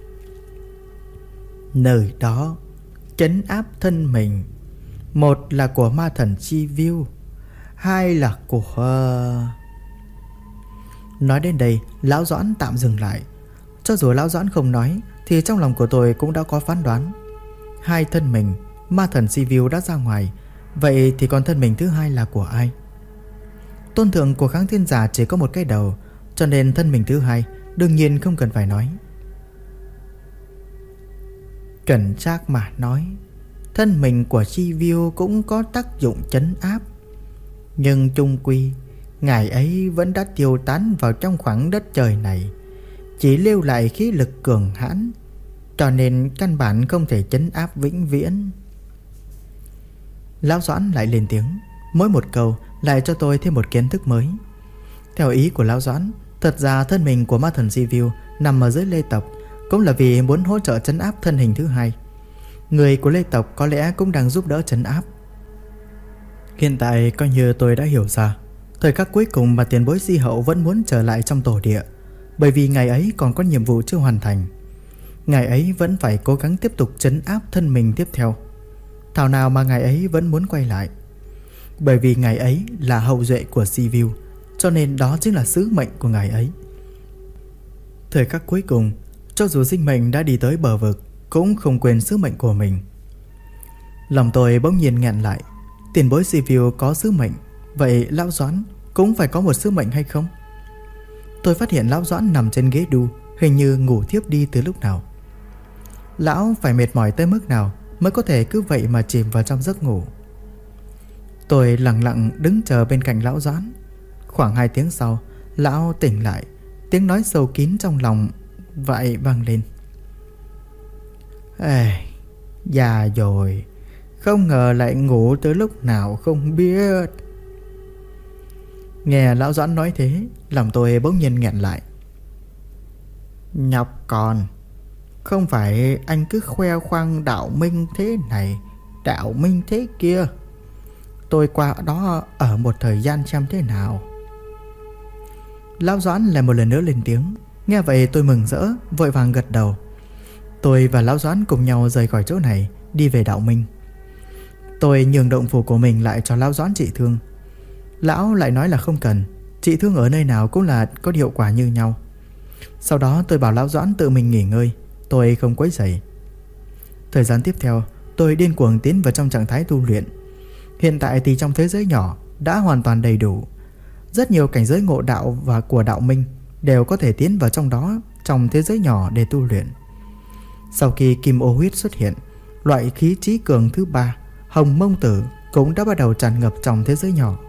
Nơi đó trấn áp thân mình, một là của ma thần Chi Viu, hai là của... Nói đến đây Lão Doãn tạm dừng lại. Cho dù Lão Doãn không nói thì trong lòng của tôi cũng đã có phán đoán. Hai thân mình ma thần Sivu đã ra ngoài, vậy thì còn thân mình thứ hai là của ai? Tôn thượng của Kháng Thiên Giả chỉ có một cái đầu, cho nên thân mình thứ hai đương nhiên không cần phải nói. Cẩn trác mà nói, thân mình của Sivu cũng có tác dụng trấn áp, nhưng chung quy ngài ấy vẫn đã tiêu tán vào trong khoảng đất trời này, chỉ lưu lại khí lực cường hãn, cho nên căn bản không thể trấn áp vĩnh viễn. Lão Doãn lại lên tiếng, mỗi một câu lại cho tôi thêm một kiến thức mới. Theo ý của Lão Doãn, thật ra thân mình của ma thần Sivu nằm ở dưới Lê tộc cũng là vì muốn hỗ trợ trấn áp thân hình thứ hai. Người của Lê tộc có lẽ cũng đang giúp đỡ trấn áp. Hiện tại coi như tôi đã hiểu ra, Thời khắc cuối cùng mà tiền bối Di Hậu vẫn muốn trở lại trong tổ địa, bởi vì ngày ấy còn có nhiệm vụ chưa hoàn thành. Ngày ấy vẫn phải cố gắng tiếp tục trấn áp thân mình tiếp theo. Thảo nào mà ngày ấy vẫn muốn quay lại. Bởi vì ngày ấy là hậu duệ của Sivu, cho nên đó chính là sứ mệnh của ngày ấy. Thời khắc cuối cùng, cho dù sinh mệnh đã đi tới bờ vực, cũng không quên sứ mệnh của mình. Lòng tôi bỗng nhiên nghẹn lại. Tiền bối Sivu có sứ mệnh, vậy Lão Doãn cũng phải có một sứ mệnh hay không? Tôi phát hiện Lão Doãn nằm trên ghế đu, hình như ngủ thiếp đi từ lúc nào. Lão phải mệt mỏi tới mức nào mới có thể cứ vậy mà chìm vào trong giấc ngủ. Tôi lặng lặng đứng chờ bên cạnh Lão Doãn. Khoảng 2 tiếng sau, Lão tỉnh lại. Tiếng nói sâu kín trong lòng vậy vang lên. Già rồi, không ngờ lại ngủ tới lúc nào không biết. Nghe Lão Doãn nói thế, lòng tôi bỗng nhiên nghẹn lại. Nhóc con, không phải anh cứ khoe khoang đạo minh thế này, đạo minh thế kia. Tôi qua đó ở một thời gian xem thế nào. Lão Doãn lại một lần nữa lên tiếng. Nghe vậy tôi mừng rỡ, vội vàng gật đầu. Tôi và Lão Doãn cùng nhau rời khỏi chỗ này, đi về đạo minh. Tôi nhường động phủ của mình lại cho Lão Doãn trị thương. Lão lại nói là không cần, trị thương ở nơi nào cũng là có hiệu quả như nhau. Sau đó tôi bảo Lão Doãn tự mình nghỉ ngơi, tôi không quấy rầy. Thời gian tiếp theo, tôi điên cuồng tiến vào trong trạng thái tu luyện. Hiện tại thì trong thế giới nhỏ đã hoàn toàn đầy đủ. Rất nhiều cảnh giới ngộ đạo và của đạo minh đều có thể tiến vào trong đó, trong thế giới nhỏ để tu luyện. Sau khi kim ô huyết xuất hiện, loại khí trí cường thứ 3, hồng mông tử, cũng đã bắt đầu tràn ngập trong thế giới nhỏ.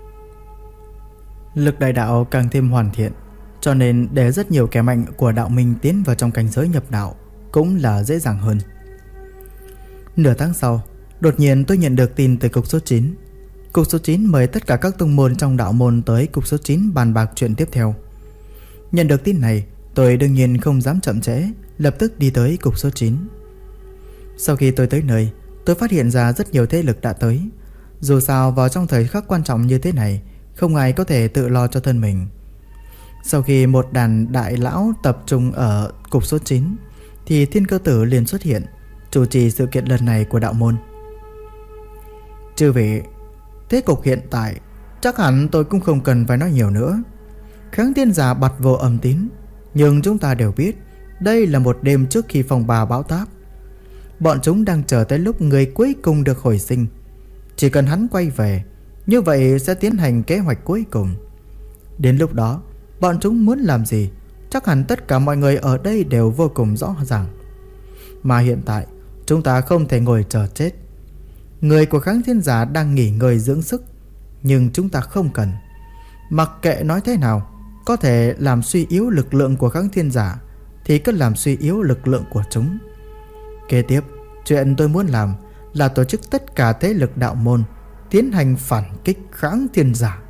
Lực đại đạo càng thêm hoàn thiện, cho nên để rất nhiều kẻ mạnh của đạo minh tiến vào trong cảnh giới nhập đạo cũng là dễ dàng hơn. Nửa tháng sau, đột nhiên tôi nhận được tin từ cục số 9. Cục số 9 mời tất cả các tông môn trong đạo môn tới cục số 9 bàn bạc chuyện tiếp theo. Nhận được tin này, tôi đương nhiên không dám chậm trễ, lập tức đi tới cục số 9. Sau khi tôi tới nơi, tôi phát hiện ra rất nhiều thế lực đã tới. Dù sao vào trong thời khắc quan trọng như thế này, không ai có thể tự lo cho thân mình. Sau khi một đàn đại lão tập trung ở cục số 9, thì Thiên Cơ Tử liền xuất hiện, chủ trì sự kiện lần này của đạo môn. Chư vị, thế cục hiện tại chắc hẳn tôi cũng không cần phải nói nhiều nữa. Kháng Thiên Giả bặt vô âm tín, nhưng chúng ta đều biết đây là một đêm trước khi phong ba bão táp. Bọn chúng đang chờ tới lúc người cuối cùng được hồi sinh. Chỉ cần hắn quay về, như vậy sẽ tiến hành kế hoạch cuối cùng. Đến lúc đó, bọn chúng muốn làm gì, chắc hẳn tất cả mọi người ở đây đều vô cùng rõ ràng. Mà hiện tại, chúng ta không thể ngồi chờ chết. Người của Kháng Thiên Giả đang nghỉ ngơi dưỡng sức, nhưng chúng ta không cần. Mặc kệ nói thế nào, có thể làm suy yếu lực lượng của Kháng Thiên Giả thì cứ làm suy yếu lực lượng của chúng. Kế tiếp, chuyện tôi muốn làm là tổ chức tất cả thế lực đạo môn tiến hành phản kích Kháng Thiên Giả.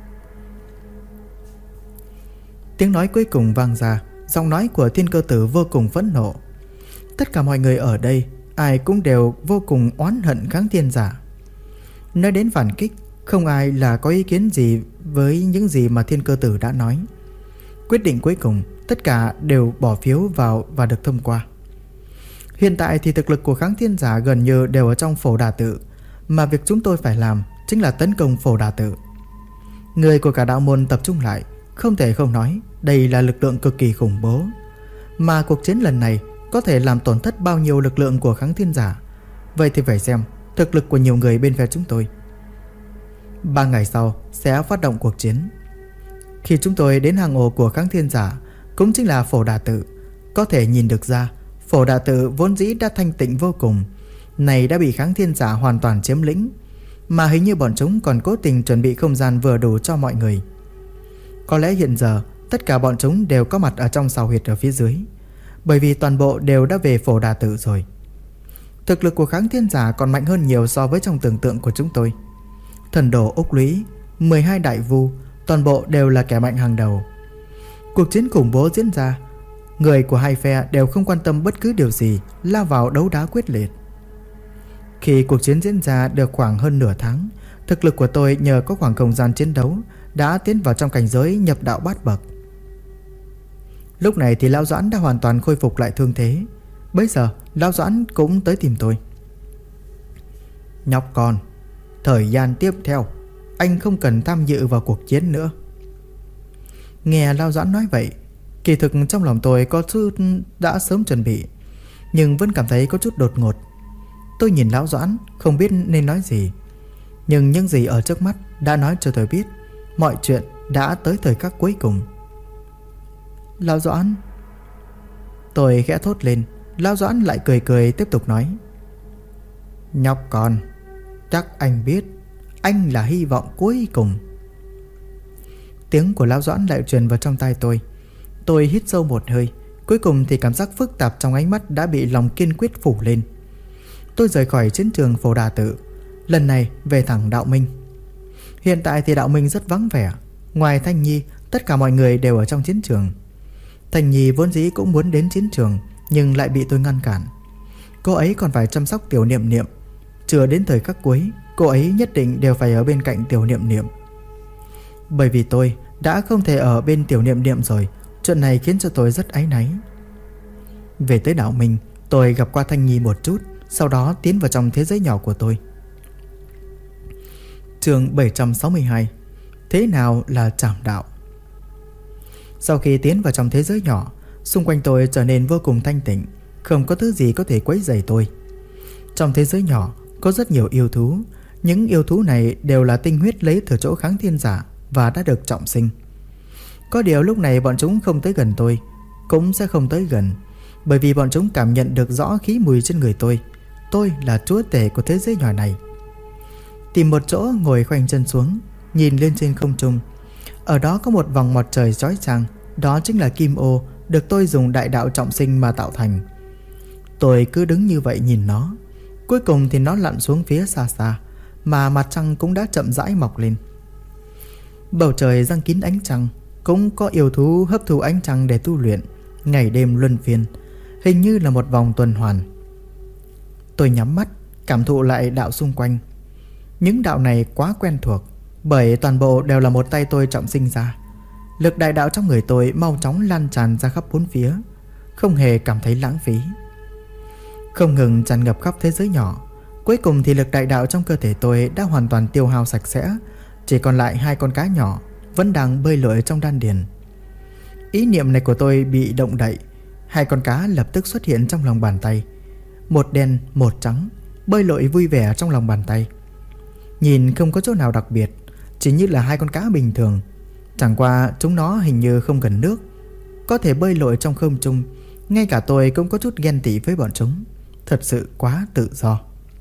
Tiếng nói cuối cùng vang ra, giọng nói của Thiên Cơ Tử vô cùng phẫn nộ. Tất cả mọi người ở đây, ai cũng đều vô cùng oán hận Kháng Thiên Giả. Nói đến phản kích, không ai là có ý kiến gì với những gì mà Thiên Cơ Tử đã nói. Quyết định cuối cùng, tất cả đều bỏ phiếu vào và được thông qua. Hiện tại thì thực lực của Kháng Thiên Giả gần như đều ở trong Phổ Đà Tự, mà việc chúng tôi phải làm chính là tấn công Phổ Đà Tự. Người của cả đạo môn tập trung lại, không thể không nói đây là lực lượng cực kỳ khủng bố. Mà cuộc chiến lần này có thể làm tổn thất bao nhiêu lực lượng của Kháng Thiên Giả, vậy thì phải xem thực lực của nhiều người bên phe chúng tôi. 3 ngày sau sẽ phát động cuộc chiến. Khi chúng tôi đến hang ổ của Kháng Thiên Giả, cũng chính là Phổ Đà Tự, có thể nhìn được ra Phổ Đà Tự vốn dĩ đã thanh tịnh vô cùng, này đã bị Kháng Thiên Giả hoàn toàn chiếm lĩnh. Mà hình như bọn chúng còn cố tình chuẩn bị không gian vừa đủ cho mọi người. Có lẽ hiện giờ tất cả bọn chúng đều có mặt ở trong sào huyệt ở phía dưới, bởi vì toàn bộ đều đã về Phổ Đà Tự rồi. Thực lực của Kháng Thiên Giả còn mạnh hơn nhiều so với trong tưởng tượng của chúng tôi. Thần đồ Úc Lũy, 12 đại vu, toàn bộ đều là kẻ mạnh hàng đầu. Cuộc chiến khủng bố diễn ra, người của hai phe đều không quan tâm bất cứ điều gì, lao vào đấu đá quyết liệt. Khi cuộc chiến diễn ra được khoảng hơn nửa tháng, thực lực của tôi nhờ có khoảng không gian chiến đấu đã tiến vào trong cảnh giới nhập đạo bát bậc. Lúc này thì Lão Doãn đã hoàn toàn khôi phục lại thương thế. Bây giờ Lão Doãn cũng tới tìm tôi. Nhóc con, thời gian tiếp theo anh không cần tham dự vào cuộc chiến nữa. Nghe Lão Doãn nói vậy, kỳ thực trong lòng tôi có chút đã sớm chuẩn bị, nhưng vẫn cảm thấy có chút đột ngột. Tôi nhìn Lão Doãn không biết nên nói gì, nhưng những gì ở trước mắt đã nói cho tôi biết mọi chuyện đã tới thời khắc cuối cùng. Lão Doãn. Tôi khẽ thốt lên. Lão Doãn lại cười cười tiếp tục nói: Nhóc con, chắc anh biết anh là hy vọng cuối cùng. Tiếng của Lão Doãn lại truyền vào trong tai tôi. Tôi hít sâu một hơi. Cuối cùng thì cảm giác phức tạp trong ánh mắt đã bị lòng kiên quyết phủ lên. Tôi rời khỏi chiến trường Phổ Đà Tự, lần này về thẳng Đạo Minh. Hiện tại thì Đạo Minh rất vắng vẻ. Ngoài Thanh Nhi, tất cả mọi người đều ở trong chiến trường. Thanh Nhi vốn dĩ cũng muốn đến chiến trường, nhưng lại bị tôi ngăn cản. Cô ấy còn phải chăm sóc Tiểu Niệm Niệm. Chưa đến thời khắc cuối, cô ấy nhất định đều phải ở bên cạnh Tiểu Niệm Niệm. Bởi vì tôi đã không thể ở bên Tiểu Niệm Niệm rồi, chuyện này khiến cho tôi rất áy náy. Về tới Đạo Minh, tôi gặp qua Thanh Nhi một chút, sau đó tiến vào trong thế giới nhỏ của tôi. Chương 762. Thế nào là trảm đạo? Sau khi tiến vào trong thế giới nhỏ, xung quanh tôi trở nên vô cùng thanh tịnh, không có thứ gì có thể quấy rầy tôi. Trong thế giới nhỏ có rất nhiều yêu thú. Những yêu thú này đều là tinh huyết lấy từ chỗ Kháng Thiên Giả và đã được trọng sinh. Có điều lúc này bọn chúng không tới gần tôi, cũng sẽ không tới gần, bởi vì bọn chúng cảm nhận được rõ khí mùi trên người tôi. Tôi là chúa tể của thế giới nhỏ này. Tìm một chỗ ngồi khoanh chân xuống, nhìn lên trên không trung. Ở đó có một vòng mặt trời chói chang, đó chính là kim ô được tôi dùng đại đạo trọng sinh mà tạo thành. Tôi cứ đứng như vậy nhìn nó. Cuối cùng thì nó lặn xuống phía xa xa, mà mặt trăng cũng đã chậm rãi mọc lên. Bầu trời giăng kín ánh trăng. Cũng có yêu thú hấp thu ánh trăng để tu luyện, ngày đêm luân phiên, hình như là một vòng tuần hoàn. Tôi nhắm mắt cảm thụ lại đạo xung quanh. Những đạo này quá quen thuộc, bởi toàn bộ đều là một tay tôi trọng sinh ra. Lực đại đạo trong người tôi mau chóng lan tràn ra khắp bốn phía, không hề cảm thấy lãng phí. Không ngừng tràn ngập khắp thế giới nhỏ. Cuối cùng thì lực đại đạo trong cơ thể tôi đã hoàn toàn tiêu hao sạch sẽ. Chỉ còn lại 2 con cá nhỏ vẫn đang bơi lội trong đan điền. Ý niệm này của tôi bị động đậy. 2 con cá lập tức xuất hiện trong lòng bàn tay. Một đen, một trắng, bơi lội vui vẻ trong lòng bàn tay. Nhìn không có chỗ nào đặc biệt, chỉ như là 2 con cá bình thường. Chẳng qua chúng nó hình như không cần nước, có thể bơi lội trong không trung. Ngay cả tôi cũng có chút ghen tị với bọn chúng. Thật sự quá tự do.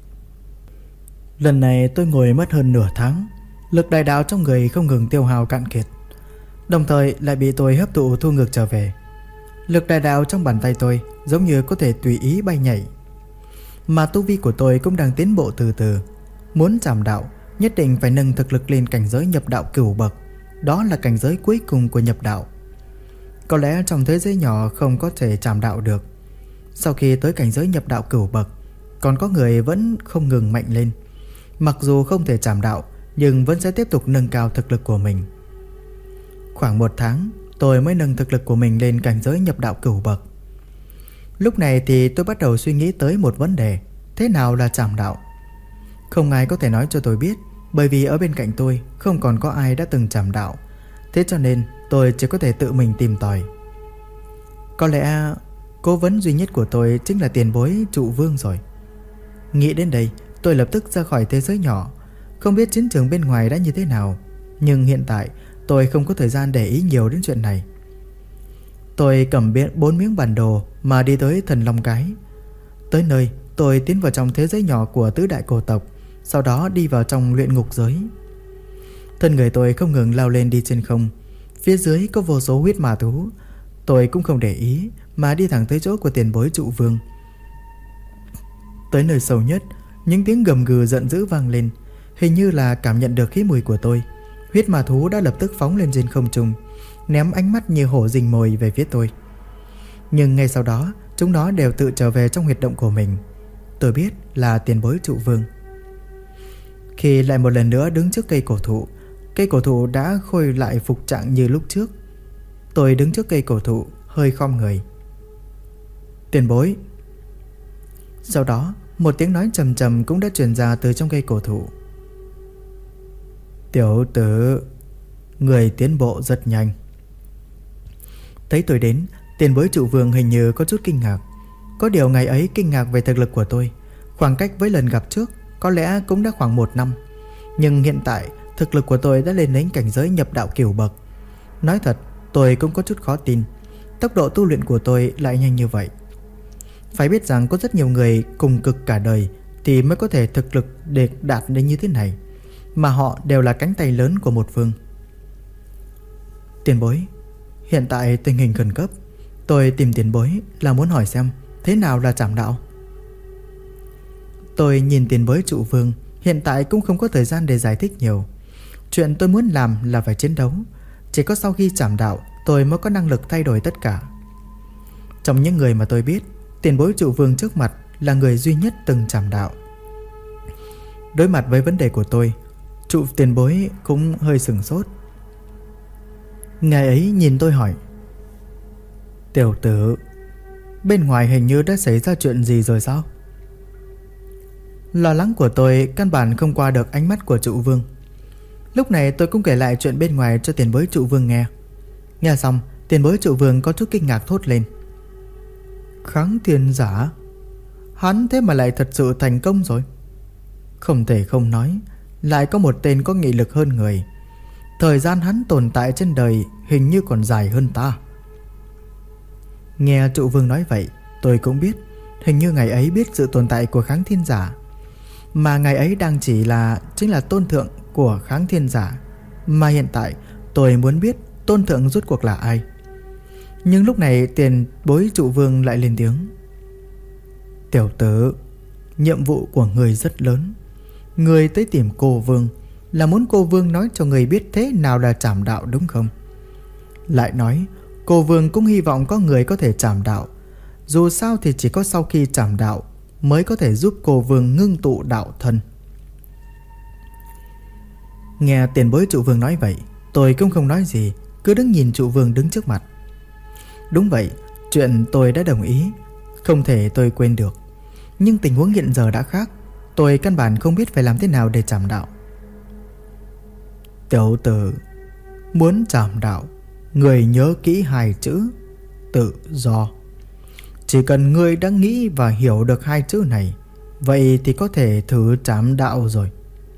Lần này tôi ngồi mất hơn nửa tháng. Lực đại đạo trong người không ngừng tiêu hao cạn kiệt, đồng thời lại bị tôi hấp thụ thu ngược trở về. Lực đại đạo trong bàn tay tôi giống như có thể tùy ý bay nhảy. Mà tu vi của tôi cũng đang tiến bộ từ từ. Muốn trảm đạo nhất định phải nâng thực lực lên cảnh giới nhập đạo cửu bậc. Đó là cảnh giới cuối cùng của nhập đạo. Có lẽ trong thế giới nhỏ không có thể trảm đạo được. Sau khi tới cảnh giới nhập đạo cửu bậc, còn có người vẫn không ngừng mạnh lên. Mặc dù không thể trảm đạo, nhưng vẫn sẽ tiếp tục nâng cao thực lực của mình. Khoảng 1 tháng, tôi mới nâng thực lực của mình lên cảnh giới nhập đạo cửu bậc. Lúc này thì tôi bắt đầu suy nghĩ tới một vấn đề: thế nào là trảm đạo? Không ai có thể nói cho tôi biết, bởi vì ở bên cạnh tôi không còn có ai đã từng trảm đạo. Thế cho nên tôi chỉ có thể tự mình tìm tòi. Có lẽ cố vấn duy nhất của tôi chính là tiền bối Trụ Vương rồi. Nghĩ đến đây, tôi lập tức ra khỏi thế giới nhỏ. Không biết chiến trường bên ngoài đã như thế nào, nhưng hiện tại tôi không có thời gian để ý nhiều đến chuyện này. Tôi cầm 4 miếng bản đồ mà đi tới Thần Long Cái. Tới nơi, tôi tiến vào trong thế giới nhỏ của tứ đại cổ tộc, sau đó đi vào trong luyện ngục giới. Thân người tôi không ngừng lao lên đi trên không. Phía dưới có vô số huyết ma thú. Tôi cũng không để ý mà đi thẳng tới chỗ của tiền bối Trụ Vương. Tới nơi sâu nhất, những tiếng gầm gừ giận dữ vang lên. Hình như là cảm nhận được khí mùi của tôi, huyết ma thú đã lập tức phóng lên trên không trung, ném ánh mắt như hổ rình mồi về phía tôi. Nhưng ngay sau đó, chúng nó đều tự trở về trong huyệt động của mình. Tôi biết là tiền bối Trụ Vương. Khi lại một lần nữa đứng trước cây cổ thụ, cây cổ thụ đã khôi lại phục trạng như lúc trước. Tôi đứng trước cây cổ thụ, hơi khom người. Tiền bối. Sau đó một tiếng nói trầm trầm cũng đã truyền ra từ trong cây cổ thụ. Tiểu tử, người tiến bộ rất nhanh. Thấy tôi đến, tiền bối trụ vương hình như có chút kinh ngạc. Có điều ngày ấy kinh ngạc về thực lực của tôi. Khoảng cách với lần gặp trước có lẽ cũng đã khoảng 1 năm. Nhưng hiện tại thực lực của tôi đã lên đến cảnh giới nhập đạo cửu bậc. Nói thật, tôi cũng có chút khó tin tốc độ tu luyện của tôi lại nhanh như vậy. Phải biết rằng có rất nhiều người cùng cực cả đời thì mới có thể thực lực để đạt đến như thế này, mà họ đều là cánh tay lớn của một phương. Tiền bối, hiện tại tình hình khẩn cấp. Tôi tìm tiền bối là muốn hỏi xem thế nào là trảm đạo. Tôi nhìn tiền bối trụ vương, hiện tại cũng không có thời gian để giải thích nhiều. Chuyện tôi muốn làm là phải chiến đấu. Chỉ có sau khi trảm đạo tôi mới có năng lực thay đổi tất cả. Trong những người mà tôi biết, tiền bối trụ vương trước mặt là người duy nhất từng trảm đạo. Đối mặt với vấn đề của tôi, trụ tiền bối cũng hơi sửng sốt. Ngày ấy nhìn tôi hỏi: Tiểu tử, bên ngoài hình như đã xảy ra chuyện gì rồi sao? Lo lắng của tôi căn bản không qua được ánh mắt của trụ vương. Lúc này tôi cũng kể lại chuyện bên ngoài cho tiền bối trụ vương nghe. Nghe xong, tiền bối trụ vương có chút kinh ngạc thốt lên: Kháng thiên giả? Hắn thế mà lại thật sự thành công rồi. Không thể không nói, lại có một tên có nghị lực hơn người. Thời gian hắn tồn tại trên đời hình như còn dài hơn ta. Nghe trụ vương nói vậy, tôi cũng biết hình như ngày ấy biết sự tồn tại của kháng thiên giả. Mà ngày ấy đang chính là tôn thượng của kháng thiên giả. Mà hiện tại tôi muốn biết tôn thượng rốt cuộc là ai. Nhưng lúc này tiền bối trụ vương lại lên tiếng: Tiểu tử, nhiệm vụ của người rất lớn. Người tới tìm cô vương là muốn cô vương nói cho người biết thế nào là trảm đạo, đúng không? Lại nói cô vương cũng hy vọng có người có thể trảm đạo. Dù sao thì chỉ có sau khi trảm đạo mới có thể giúp cô vương ngưng tụ đạo thân. Nghe tiền bối trụ vương nói vậy, tôi cũng không nói gì, cứ đứng nhìn trụ vương đứng trước mặt. Đúng vậy, chuyện tôi đã đồng ý, không thể tôi quên được. Nhưng tình huống hiện giờ đã khác. Tôi căn bản không biết phải làm thế nào để trảm đạo. Tiểu tử, muốn trảm đạo, người nhớ kỹ 2 chữ: tự do. Chỉ cần ngươi đã nghĩ và hiểu được 2 chữ này, vậy thì có thể thử trảm đạo rồi.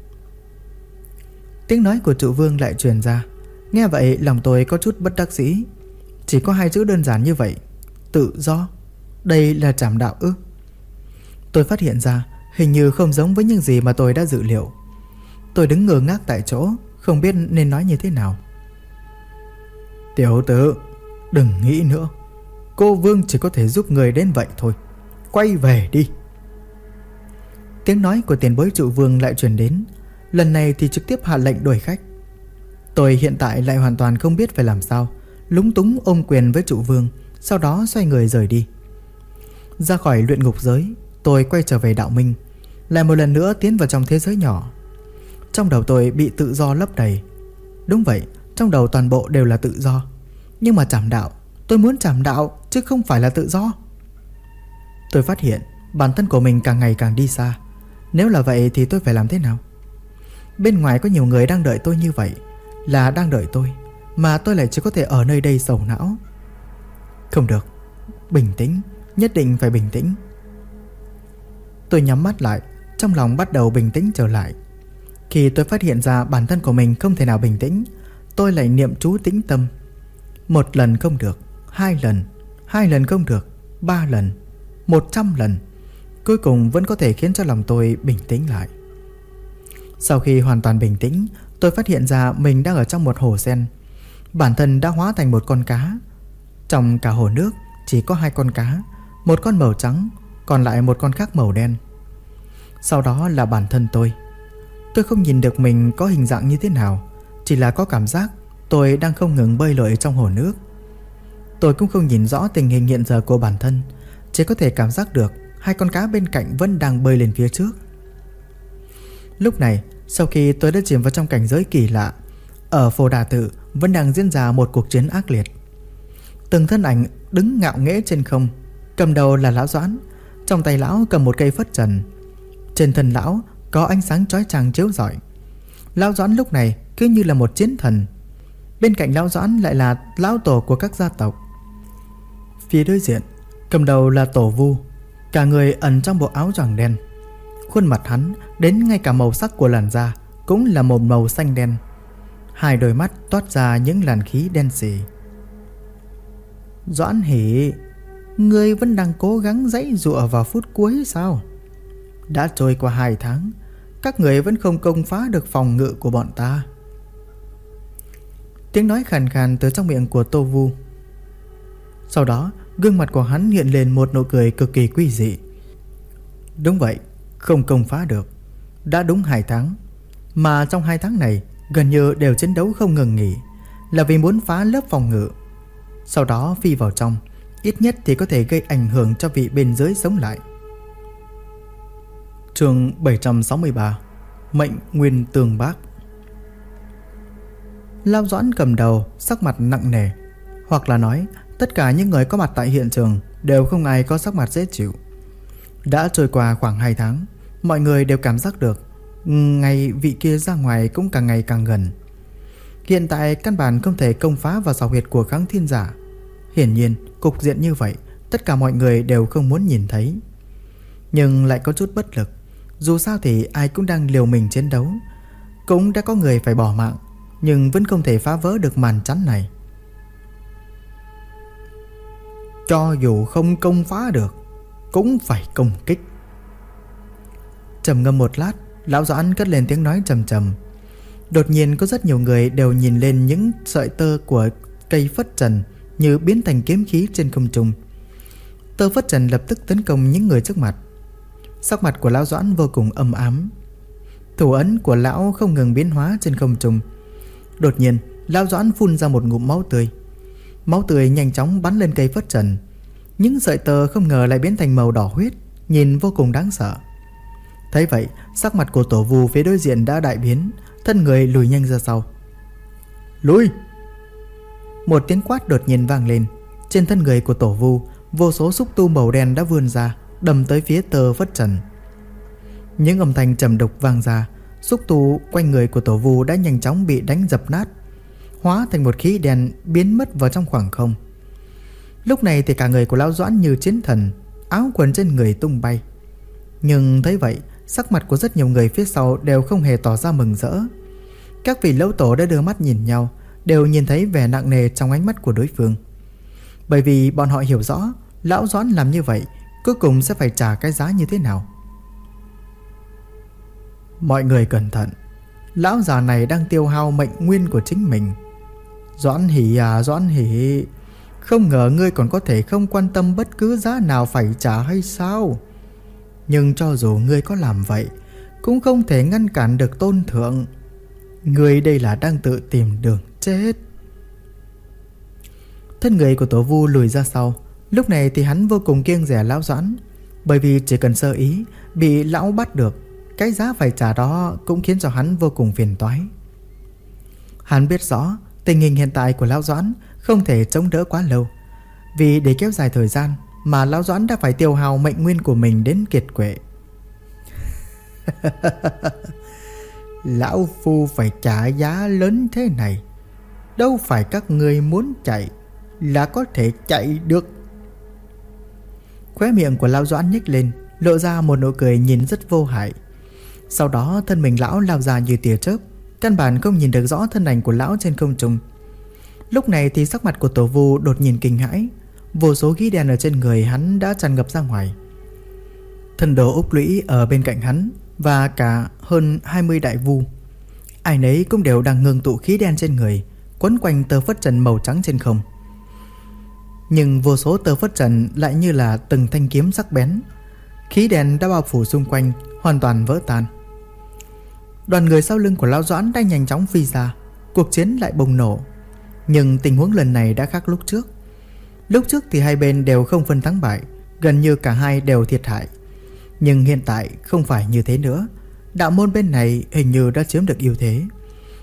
Tiếng nói của trụ vương lại truyền ra. Nghe vậy lòng tôi có chút bất đắc dĩ. Chỉ có 2 chữ đơn giản như vậy: tự do. Đây là trảm đạo ư? Tôi phát hiện ra hình như không giống với những gì mà tôi đã dự liệu. Tôi đứng ngơ ngác tại chỗ, không biết nên nói như thế nào. Tiểu tử, đừng nghĩ nữa. Cô vương chỉ có thể giúp người đến vậy thôi. Quay về đi. Tiếng nói của tiền bối trụ vương lại truyền đến. Lần này thì trực tiếp hạ lệnh đuổi khách. Tôi hiện tại lại hoàn toàn không biết phải làm sao, lúng túng ôm quyền với trụ vương, sau đó xoay người rời đi. Ra khỏi luyện ngục giới, tôi quay trở về đạo minh, lại một lần nữa tiến vào trong thế giới nhỏ. Trong đầu tôi bị tự do lấp đầy. Đúng vậy, trong đầu toàn bộ đều là tự do. Nhưng mà trảm đạo, tôi muốn trảm đạo chứ không phải là tự do. Tôi phát hiện bản thân của mình càng ngày càng đi xa. Nếu là vậy thì tôi phải làm thế nào? Bên ngoài có nhiều người đang đợi tôi như vậy, là đang đợi tôi, mà tôi lại chỉ có thể ở nơi đây sầu não. Không được, bình tĩnh, nhất định phải bình tĩnh. Tôi nhắm mắt lại, trong lòng bắt đầu bình tĩnh trở lại. Khi tôi phát hiện ra bản thân của mình không thể nào bình tĩnh, tôi lại niệm chú tĩnh tâm. 1 lần không được, 2 lần, 2 lần không được, 3 lần, 100 lần. Cuối cùng vẫn có thể khiến cho lòng tôi bình tĩnh lại. Sau khi hoàn toàn bình tĩnh, tôi phát hiện ra mình đang ở trong một hồ sen. Bản thân đã hóa thành một con cá. Trong cả hồ nước chỉ có 2 con cá, một con màu trắng, còn lại một con khác màu đen. Sau đó là bản thân tôi. Tôi không nhìn được mình có hình dạng như thế nào, chỉ là có cảm giác tôi đang không ngừng bơi lội trong hồ nước. Tôi cũng không nhìn rõ tình hình hiện giờ của bản thân, chỉ có thể cảm giác được 2 con cá bên cạnh vẫn đang bơi lên phía trước. Lúc này, sau khi tôi đã chìm vào trong cảnh giới kỳ lạ, Ở Phổ Đà Tự vẫn đang diễn ra một cuộc chiến ác liệt. Từng thân ảnh đứng ngạo nghễ trên không. Cầm đầu là lão Doãn. Trong tay lão cầm một cây phất trần. Trên thân lão có ánh sáng chói chang chiếu rọi. Lão Doãn lúc này cứ như là một chiến thần. Bên cạnh lão Doãn lại là lão tổ của các gia tộc. Phía đối diện cầm đầu là Tổ Vu. Cả người ẩn trong bộ áo choàng đen. Khuôn mặt hắn đến ngay cả màu sắc của làn da cũng là một màu xanh đen. Hai đôi mắt toát ra những làn khí đen sì. Doãn Hỷ, ngươi vẫn đang cố gắng giãy giụa vào phút cuối sao? Đã trôi qua 2 tháng, các người vẫn không công phá được phòng ngự của bọn ta. Tiếng nói khàn khàn từ trong miệng của Tô Vu. Sau đó gương mặt của hắn hiện lên một nụ cười cực kỳ quỷ dị. Đúng vậy, không công phá được. Đã đúng 2 tháng. Mà trong 2 tháng này gần như đều chiến đấu không ngừng nghỉ, là vì muốn phá lớp phòng ngự, sau đó phi vào trong, ít nhất thì có thể gây ảnh hưởng cho vị bên dưới sống lại. Chương 763 Mệnh Nguyên Tường Bác. Lão Doãn cầm đầu, sắc mặt nặng nề, hoặc là nói tất cả những người có mặt tại hiện trường đều không ai có sắc mặt dễ chịu. Đã trôi qua khoảng 2 tháng, mọi người đều cảm giác được ngày vị kia ra ngoài cũng càng ngày càng gần. Hiện tại căn bản không thể công phá vào sào huyệt của Kháng Thiên Giả. Hiển nhiên cục diện như vậy tất cả mọi người đều không muốn nhìn thấy, nhưng lại có chút bất lực. Dù sao thì ai cũng đang liều mình chiến đấu. Cũng đã có người phải bỏ mạng, nhưng vẫn không thể phá vỡ được màn chắn này. Cho dù không công phá được cũng phải công kích. Trầm ngâm một lát, lão Doãn cất lên tiếng nói trầm trầm. Đột nhiên có rất nhiều người đều nhìn lên những sợi tơ của cây phất trần như biến thành kiếm khí trên không trung. Tơ phất trần lập tức tấn công những người trước mặt. Sắc mặt của lão Doãn vô cùng âm ám. Thủ ấn của lão không ngừng biến hóa trên không trung. Đột nhiên lão Doãn phun ra một ngụm máu tươi. Máu tươi nhanh chóng bắn lên cây phất trần. Những sợi tơ không ngờ lại biến thành màu đỏ huyết, nhìn vô cùng đáng sợ. Thấy vậy, sắc mặt của Tổ Vu phía đối diện đã đại biến, thân người lùi nhanh ra sau. Lùi! Một tiếng quát đột nhiên vang lên. Trên thân người của Tổ Vu, vô số xúc tu màu đen đã vươn ra, đâm tới phía tơ phất trần. Những âm thanh trầm đục vang ra. Xúc tu quanh người của Tổ Vu đã nhanh chóng bị đánh dập nát, hóa thành một khí đen biến mất vào trong khoảng không. Lúc này thì cả người của lão Doãn như chiến thần, áo quần trên người tung bay. Nhưng thấy vậy, sắc mặt của rất nhiều người phía sau đều không hề tỏ ra mừng rỡ. Các vị lão tổ đã đưa mắt nhìn nhau, đều nhìn thấy vẻ nặng nề trong ánh mắt của đối phương. Bởi vì bọn họ hiểu rõ lão Doãn làm như vậy cuối cùng sẽ phải trả cái giá như thế nào. Mọi người cẩn thận, lão già này đang tiêu hao mệnh nguyên của chính mình. Doãn Hỷ à, Doãn Hỷ, không ngờ ngươi còn có thể không quan tâm bất cứ giá nào phải trả hay sao? Nhưng cho dù ngươi có làm vậy cũng không thể ngăn cản được tôn thượng. Ngươi đây là đang tự tìm đường chết. Thân người của Tổ Vu lùi ra sau. Lúc này thì hắn vô cùng kiêng dè lão Doãn, bởi vì chỉ cần sơ ý bị lão bắt được, cái giá phải trả đó cũng khiến cho hắn vô cùng phiền toái. Hắn biết rõ tình hình hiện tại của lão Doãn không thể chống đỡ quá lâu, vì để kéo dài thời gian mà lão Doãn đã phải tiêu hao mệnh nguyên của mình đến kiệt quệ. Lão phu phải trả giá lớn thế này, đâu phải các người muốn chạy là có thể chạy được. Khóe miệng của lão Doãn nhếch lên, lộ ra một nụ cười nhìn rất vô hại. Sau đó thân mình lão lao ra như tia chớp, căn bản không nhìn được rõ thân ảnh của lão trên không trung. Lúc này thì sắc mặt của Tổ Vu đột nhiên kinh hãi. Vô số khí đen ở trên người hắn đã tràn ngập ra ngoài. Thần đồ Úc Lũy ở bên cạnh hắn và cả hơn 20 đại vu, ai nấy cũng đều đang ngưng tụ khí đen trên người, quấn quanh tơ phất trần màu trắng trên không. Nhưng vô số tơ phất trần lại như là từng thanh kiếm sắc bén. Khí đen đã bao phủ xung quanh, hoàn toàn vỡ tan. Đoàn người sau lưng của lão Doãn đã nhanh chóng phi ra. Cuộc chiến lại bùng nổ. Nhưng tình huống lần này đã khác lúc trước. Lúc trước thì hai bên đều không phân thắng bại, gần như cả hai đều thiệt hại. Nhưng hiện tại không phải như thế nữa. Đạo môn bên này hình như đã chiếm được ưu thế.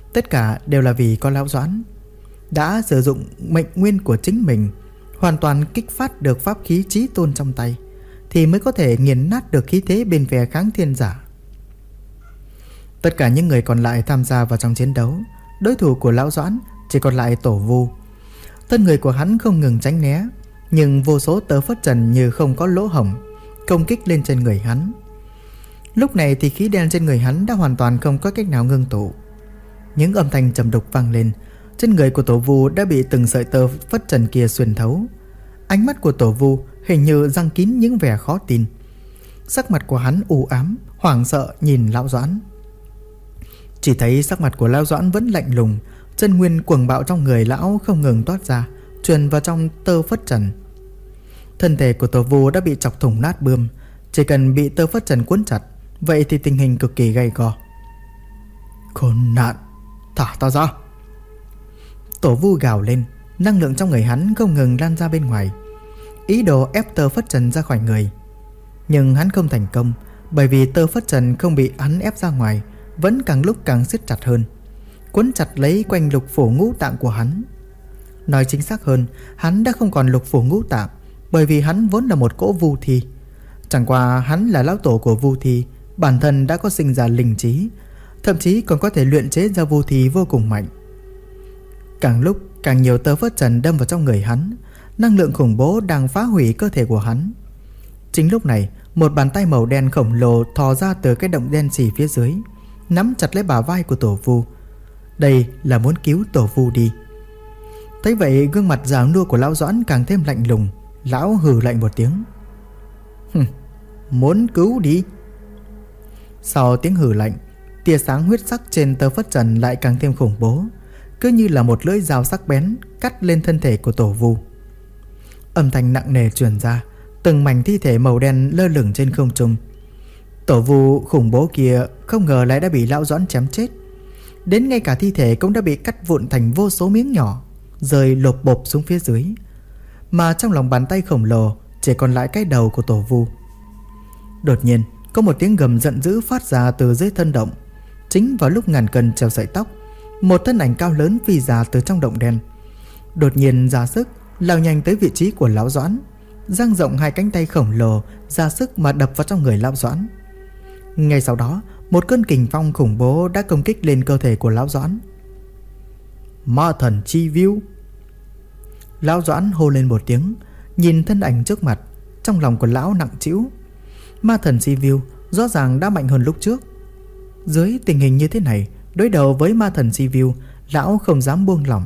Tất cả đều là vì có Lão Doãn đã sử dụng mệnh nguyên của chính mình, hoàn toàn kích phát được pháp khí chí tôn trong tay, thì mới có thể nghiền nát được khí thế bên phe kháng thiên giả. Tất cả những người còn lại tham gia vào trong chiến đấu, đối thủ của Lão Doãn chỉ còn lại Tổ Vu. Thân người của hắn không ngừng tránh né, nhưng vô số tơ phất trần như không có lỗ hổng công kích lên trên người hắn. Lúc này thì khí đen trên người hắn đã hoàn toàn không có cách nào ngưng tụ. Những âm thanh trầm đục vang lên. Trên người của Tổ Vu đã bị từng sợi tơ phất trần kia xuyên thấu. Ánh mắt của Tổ Vu hình như răng kín những vẻ khó tin. Sắc mặt của hắn u ám, hoảng sợ nhìn Lão Doãn. Chỉ thấy sắc mặt của Lão Doãn vẫn lạnh lùng, chân nguyên cuồng bạo trong người lão không ngừng toát ra, truyền vào trong tơ phất trần. Thân thể của Tổ Vu đã bị chọc thủng nát bươm, chỉ cần bị tơ phất trần cuốn chặt, vậy thì tình hình cực kỳ gay go. Khốn nạn, thả ta ra! Tổ Vu gào lên, năng lượng trong người hắn không ngừng lan ra bên ngoài, ý đồ ép tơ phất trần ra khỏi người. Nhưng hắn không thành công, bởi vì tơ phất trần không bị hắn ép ra ngoài, vẫn càng lúc càng siết chặt hơn, quấn chặt lấy quanh lục phủ ngũ tạng của hắn. Nói chính xác hơn, hắn đã không còn lục phủ ngũ tạng, bởi vì hắn vốn là một cỗ vu thi. Chẳng qua hắn là lão tổ của vu thi, bản thân đã có sinh ra linh trí, thậm chí còn có thể luyện chế ra vu thi vô cùng mạnh. Càng lúc càng nhiều tơ phất trần đâm vào trong người hắn, năng lượng khủng bố đang phá hủy cơ thể của hắn. Chính lúc này, một bàn tay màu đen khổng lồ thò ra từ cái động đen xì phía dưới, nắm chặt lấy bả vai của Tổ Vu. Đây là muốn cứu Tổ Vu đi. Thấy vậy, gương mặt già nua của Lão Doãn càng thêm lạnh lùng. Lão hừ lạnh một tiếng. Muốn cứu đi. Sau tiếng hừ lạnh, tia sáng huyết sắc trên tơ phất trần lại càng thêm khủng bố, cứ như là một lưỡi dao sắc bén cắt lên thân thể của Tổ Vu. Âm thanh nặng nề truyền ra, từng mảnh thi thể màu đen lơ lửng trên không trung. Tổ Vu khủng bố kia không ngờ lại đã bị Lão Doãn chém chết, đến ngay cả thi thể cũng đã bị cắt vụn thành vô số miếng nhỏ, rơi lộp bộp xuống phía dưới. Mà trong lòng bàn tay khổng lồ chỉ còn lại cái đầu của Tổ Vu. Đột nhiên có một tiếng gầm giận dữ phát ra từ dưới thân động. Chính vào lúc ngàn cân treo sợi tóc, một thân ảnh cao lớn phi ra từ trong động đen, đột nhiên ra sức lao nhanh tới vị trí của Lão Doãn, dang rộng hai cánh tay khổng lồ ra sức mà đập vào trong người Lão Doãn. Ngay sau đó, một cơn kình phong khủng bố đã công kích lên cơ thể của Lão Doãn. Ma thần chi viu! Lão Doãn hô lên một tiếng, nhìn thân ảnh trước mặt, trong lòng của lão nặng trĩu. Ma thần chi viu rõ ràng đã mạnh hơn lúc trước. Dưới tình hình như thế này, đối đầu với ma thần chi viu, lão không dám buông lỏng.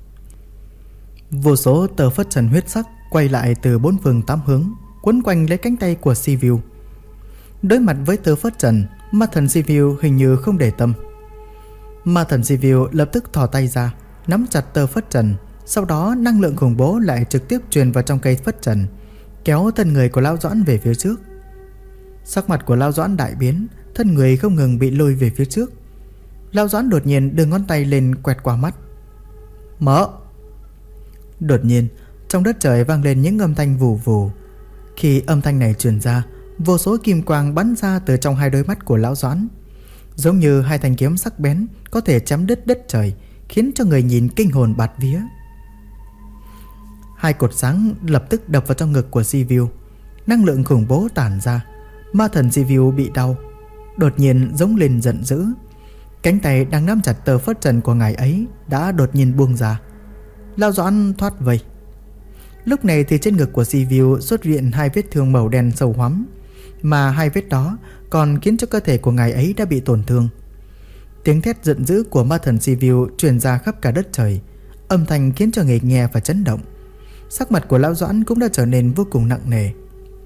Vô số tờ phất trần huyết sắc quay lại từ bốn phương tám hướng, quấn quanh lấy cánh tay của si viu. Đối mặt với tờ phất trần, ma thần si viu hình như không để tâm. Ma thần si viu lập tức thò tay ra, nắm chặt tờ phất trần. Sau đó năng lượng khủng bố lại trực tiếp truyền vào trong cây phất trần, kéo thân người của Lão Doãn về phía trước. Sắc mặt của Lão Doãn đại biến, thân người không ngừng bị lôi về phía trước. Lão Doãn đột nhiên đưa ngón tay lên quẹt qua mắt. Mở! Đột nhiên trong đất trời vang lên những âm thanh vù vù. Khi âm thanh này truyền ra, vô số kim quang bắn ra từ trong hai đôi mắt của Lão Doãn, giống như hai thanh kiếm sắc bén có thể chém đứt đất trời, khiến cho người nhìn kinh hồn bạt vía. Hai cột sáng lập tức đập vào trong ngực của Sivu. Năng lượng khủng bố tản ra. Ma thần Sivu bị đau, đột nhiên giống lên giận dữ. Cánh tay đang nắm chặt tờ phất trần của ngài ấy đã đột nhiên buông ra. Lão Doãn thoát vây. Lúc này thì trên ngực của Sivu xuất hiện hai vết thương màu đen sâu hoắm, mà hai vết đó còn khiến cho cơ thể của ngài ấy đã bị tổn thương. Tiếng thét giận dữ của ma thần Sivu truyền ra khắp cả đất trời, âm thanh khiến cho người nghe và chấn động. Sắc mặt của Lão Doãn cũng đã trở nên vô cùng nặng nề.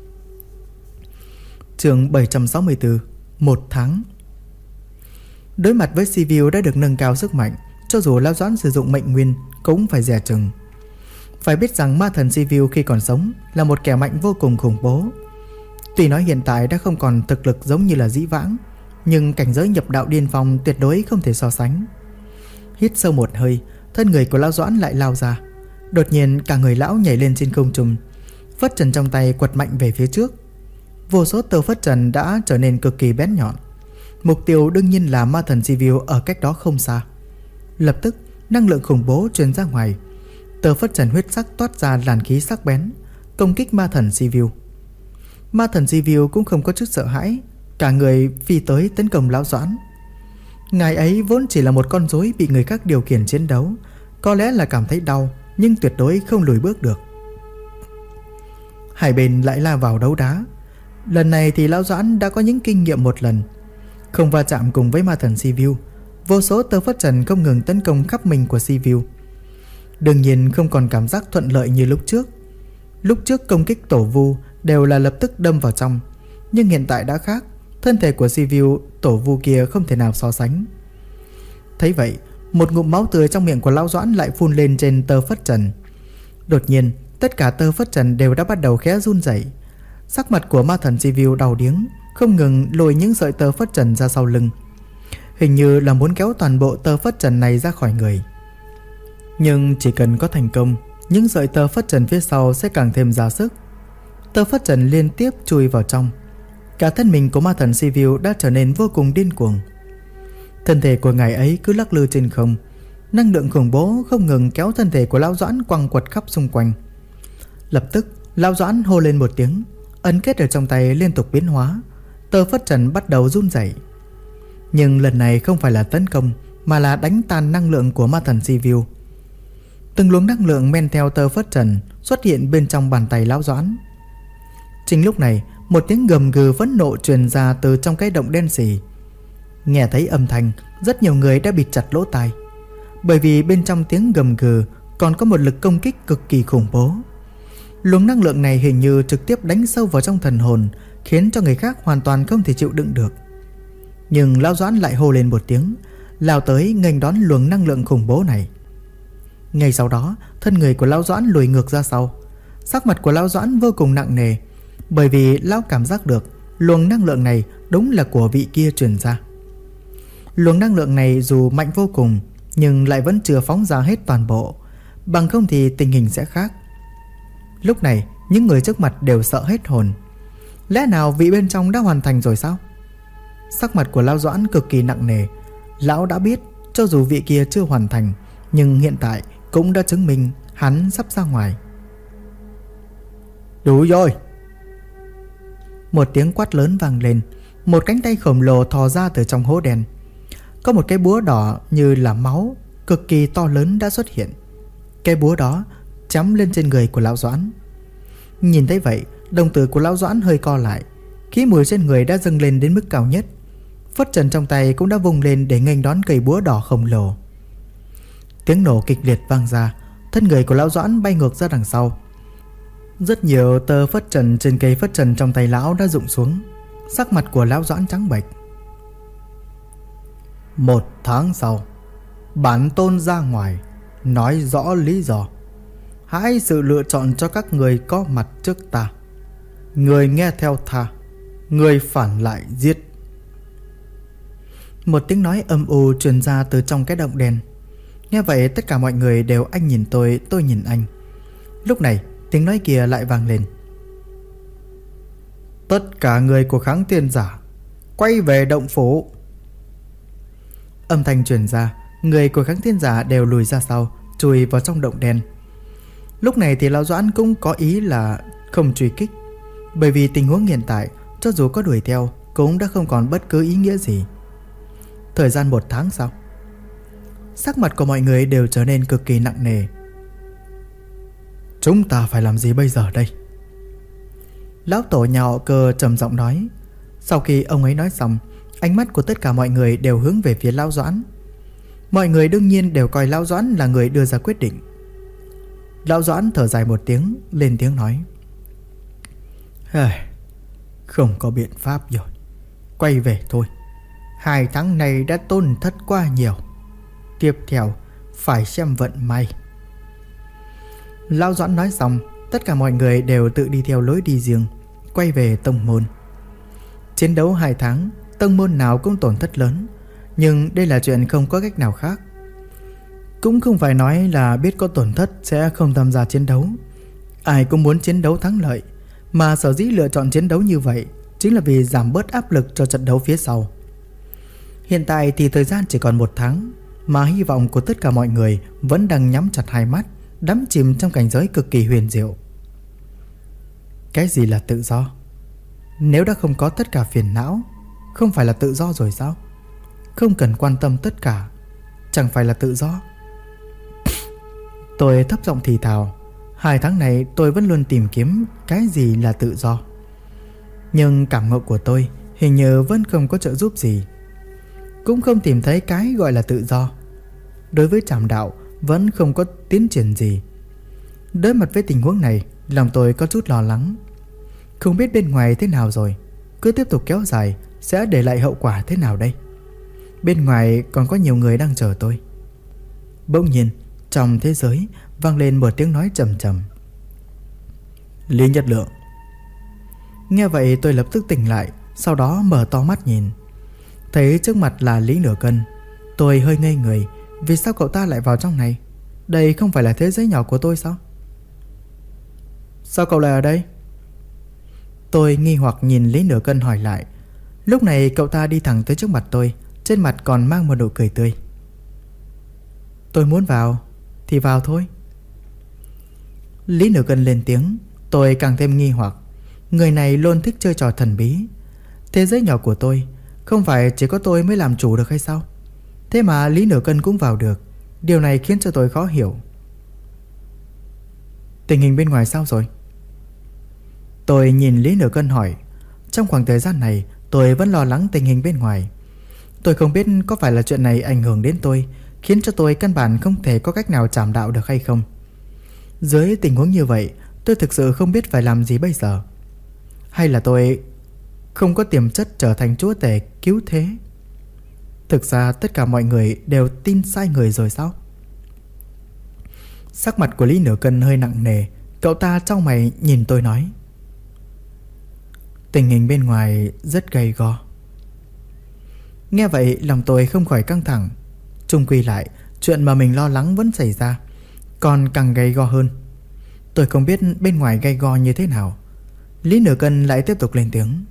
Chương 764, 1 tháng. Đối mặt với Sivu đã được nâng cao sức mạnh, cho dù Lão Doãn sử dụng mệnh nguyên cũng phải dè chừng. Phải biết rằng ma thần Sivu khi còn sống là một kẻ mạnh vô cùng khủng bố. Tuy nói hiện tại đã không còn thực lực giống như là dĩ vãng, nhưng cảnh giới nhập đạo điên phong tuyệt đối không thể so sánh. Hít sâu một hơi, thân người của Lão Doãn lại lao ra. Đột nhiên cả người lão nhảy lên trên không trung, phất trần trong tay quật mạnh về phía trước. Vô số tờ phất trần đã trở nên cực kỳ bén nhọn. Mục tiêu đương nhiên là ma thần Sivu ở cách đó không xa. Lập tức năng lượng khủng bố truyền ra ngoài. Tờ phất trần huyết sắc toát ra làn khí sắc bén, công kích ma thần Sivu. Ma thần Sivu cũng không có chút sợ hãi, cả người phi tới tấn công lão Doãn. Ngài ấy vốn chỉ là một con rối bị người khác điều khiển chiến đấu, có lẽ là cảm thấy đau, nhưng tuyệt đối không lùi bước được. Hai bên lại la vào đấu đá. Lần này thì lão Doãn đã có những kinh nghiệm một lần, không va chạm cùng với ma thần Sivu. Vô số tơ phất trần không ngừng tấn công khắp mình của Sivu. Đương nhiên không còn cảm giác thuận lợi như lúc trước. Lúc trước công kích tổ vu đều là lập tức đâm vào trong, nhưng hiện tại đã khác. Thân thể của Sivu tổ vu kia không thể nào so sánh. Thấy vậy, một ngụm máu tươi trong miệng của lão Doãn lại phun lên trên tơ phất trần. Đột nhiên tất cả tơ phất trần đều đã bắt đầu khẽ run rẩy. Sắc mặt của ma thần Sivu đau điếng, không ngừng lôi những sợi tơ phất trần ra sau lưng, hình như là muốn kéo toàn bộ tơ phất trần này ra khỏi người. Nhưng chỉ cần có thành công, những sợi tơ phất trần phía sau sẽ càng thêm ra sức. Tơ phất trần liên tiếp chui vào trong. Cả thân mình của ma thần Sivu đã trở nên vô cùng điên cuồng. Thân thể của ngài ấy cứ lắc lư trên không, năng lượng khủng bố không ngừng kéo thân thể của lão Doãn quăng quật khắp xung quanh. Lập tức lão Doãn hô lên một tiếng, ấn kết ở trong tay liên tục biến hóa. Tơ phất trần bắt đầu run rẩy. Nhưng lần này không phải là tấn công, mà là đánh tan năng lượng của ma thần Sivu. Từng luồng năng lượng men theo tơ phất trần xuất hiện bên trong bàn tay lão Doãn. Chính lúc này, một tiếng gầm gừ phẫn nộ truyền ra từ trong cái động đen sì. Nghe thấy âm thanh, rất nhiều người đã bịt chặt lỗ tai, bởi vì bên trong tiếng gầm gừ còn có một lực công kích cực kỳ khủng bố. Luồng năng lượng này hình như trực tiếp đánh sâu vào trong thần hồn, khiến cho người khác hoàn toàn không thể chịu đựng được. Nhưng lão Doãn lại hô lên một tiếng, lao tới nghênh đón luồng năng lượng khủng bố này. Ngay sau đó, thân người của lão Doãn lùi ngược ra sau. Sắc mặt của lão Doãn vô cùng nặng nề, bởi vì lão cảm giác được luồng năng lượng này đúng là của vị kia truyền ra. Luồng năng lượng này dù mạnh vô cùng, nhưng lại vẫn chưa phóng ra hết toàn bộ, bằng không thì tình hình sẽ khác. Lúc này, những người trước mặt đều sợ hết hồn. Lẽ nào vị bên trong đã hoàn thành rồi sao? Sắc mặt của lão Doãn cực kỳ nặng nề. Lão đã biết cho dù vị kia chưa hoàn thành, nhưng hiện tại cũng đã chứng minh hắn sắp ra ngoài. Đủ rồi! Một tiếng quát lớn vang lên. Một cánh tay khổng lồ thò ra từ trong hố đen. Có một cái búa đỏ như là máu cực kỳ to lớn đã xuất hiện. Cái búa đó chấm lên trên người của lão Doãn. Nhìn thấy vậy, đồng tử của lão Doãn hơi co lại. Khí mùi trên người đã dâng lên đến mức cao nhất. Phất trần trong tay cũng đã vung lên để nghênh đón cây búa đỏ khổng lồ. Tiếng nổ kịch liệt vang ra, thân người của lão Doãn bay ngược ra đằng sau. Rất nhiều tơ phất trần trên cây phất trần trong tay lão đã rụng xuống. Sắc mặt của lão Doãn trắng bệch. 1 tháng sau, bản tôn ra ngoài nói rõ lý do. Hãy sự lựa chọn cho các người có mặt trước ta. Người nghe theo tha, người phản lại giết. Một tiếng nói âm u truyền ra từ trong cái động đen. Nghe vậy tất cả mọi người đều anh nhìn tôi nhìn anh. Lúc này tiếng nói kia lại vang lên. Tất cả người của kháng tiên giả quay về động phủ. Âm thanh truyền ra, người của kháng tiên giả đều lùi ra sau, chui vào trong động đen. Lúc này thì lão Doãn cũng có ý là không truy kích, bởi vì tình huống hiện tại cho dù có đuổi theo cũng đã không còn bất cứ ý nghĩa gì. Thời gian 1 tháng sau, sắc mặt của mọi người đều trở nên cực kỳ nặng nề. Chúng ta phải làm gì bây giờ đây? Lão tổ nhà họ Cơ trầm giọng nói. Sau khi ông ấy nói xong, ánh mắt của tất cả mọi người đều hướng về phía lão Doãn. Mọi người đương nhiên đều coi lão Doãn là người đưa ra quyết định. Lão Doãn thở dài một tiếng, lên tiếng nói. Không có biện pháp rồi, quay về thôi. 2 tháng này đã tổn thất quá nhiều, tiếp theo phải xem vận may. Lão Doãn nói xong, tất cả mọi người đều tự đi theo lối đi riêng, quay về tông môn. Chiến đấu 2 tháng, tông môn nào cũng tổn thất lớn, nhưng đây là chuyện không có cách nào khác. Cũng không phải nói là biết có tổn thất sẽ không tham gia chiến đấu. Ai cũng muốn chiến đấu thắng lợi, mà sở dĩ lựa chọn chiến đấu như vậy chính là vì giảm bớt áp lực cho trận đấu phía sau. Hiện tại thì thời gian chỉ còn 1 tháng, mà hy vọng của tất cả mọi người vẫn đang nhắm chặt hai mắt, đắm chìm trong cảnh giới cực kỳ huyền diệu. Cái gì là tự do? Nếu đã không có tất cả phiền não, không phải là tự do rồi sao? Không cần quan tâm tất cả, chẳng phải là tự do? Tôi thấp giọng thì thào. 2 tháng này tôi vẫn luôn tìm kiếm cái gì là tự do, nhưng cảm ngộ của tôi hình như vẫn không có trợ giúp gì. Cũng không tìm thấy cái gọi là tự do. Đối với trảm đạo vẫn không có tiến triển gì. Đối mặt với tình huống này, lòng tôi có chút lo lắng. Không biết bên ngoài thế nào rồi, cứ tiếp tục kéo dài sẽ để lại hậu quả thế nào đây? Bên ngoài còn có nhiều người đang chờ tôi. Bỗng nhiên trong thế giới vang lên một tiếng nói trầm trầm. Lý Nhất Lượng. Nghe vậy tôi lập tức tỉnh lại, sau đó mở to mắt nhìn. Thấy trước mặt là Lý Nửa Cân. Tôi hơi ngây người. Vì sao cậu ta lại vào trong này? Đây không phải là thế giới nhỏ của tôi sao? Sao cậu lại ở đây? Tôi nghi hoặc nhìn Lý Nửa Cân hỏi lại. Lúc này cậu ta đi thẳng tới trước mặt tôi, trên mặt còn mang một nụ cười tươi. Tôi muốn vào thì vào thôi. Lý Nửa Cân lên tiếng. Tôi càng thêm nghi hoặc. Người này luôn thích chơi trò thần bí. Thế giới nhỏ của tôi không phải chỉ có tôi mới làm chủ được hay sao? Thế mà Lý Nửa Cân cũng vào được. Điều này khiến cho tôi khó hiểu. Tình hình bên ngoài sao rồi? Tôi nhìn Lý Nửa Cân hỏi. Trong khoảng thời gian này tôi vẫn lo lắng tình hình bên ngoài. Tôi không biết có phải là chuyện này ảnh hưởng đến tôi, khiến cho tôi căn bản không thể có cách nào trảm đạo được hay không. Dưới tình huống như vậy, tôi thực sự không biết phải làm gì bây giờ. Hay là tôi không có tiềm chất trở thành chúa tể cứu thế? Thực ra tất cả mọi người đều tin sai người rồi sao? Sắc mặt của Lý Nửa Cân hơi nặng nề. Cậu ta cau mày nhìn tôi nói. Tình hình bên ngoài rất gay go. Nghe vậy lòng tôi không khỏi căng thẳng. Chung quy lại, chuyện mà mình lo lắng vẫn xảy ra, còn càng gay go hơn. Tôi không biết bên ngoài gay go như thế nào. Lý Nửa Cân lại tiếp tục lên tiếng.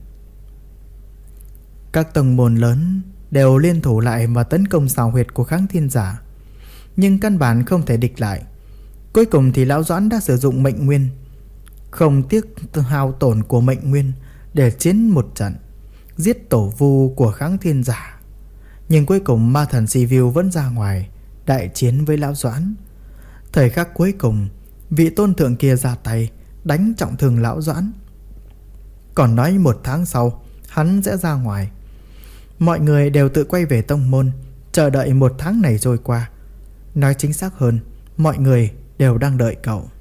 Các tông môn lớn đều liên thủ lại và tấn công xào huyệt của Kháng Thiên Giả, nhưng căn bản không thể địch lại. Cuối cùng thì Lão Doãn đã sử dụng mệnh nguyên, không tiếc hao tổn của mệnh nguyên để chiến một trận, giết tổ vu của Kháng Thiên Giả. Nhưng cuối cùng ma thần Sivu vẫn ra ngoài đại chiến với Lão Doãn. Thời khắc cuối cùng, vị tôn thượng kia ra tay đánh trọng thương Lão Doãn, còn nói 1 tháng sau hắn sẽ ra ngoài. Mọi người đều tự quay về tông môn, chờ đợi 1 tháng này trôi qua. Nói chính xác hơn, mọi người đều đang đợi cậu.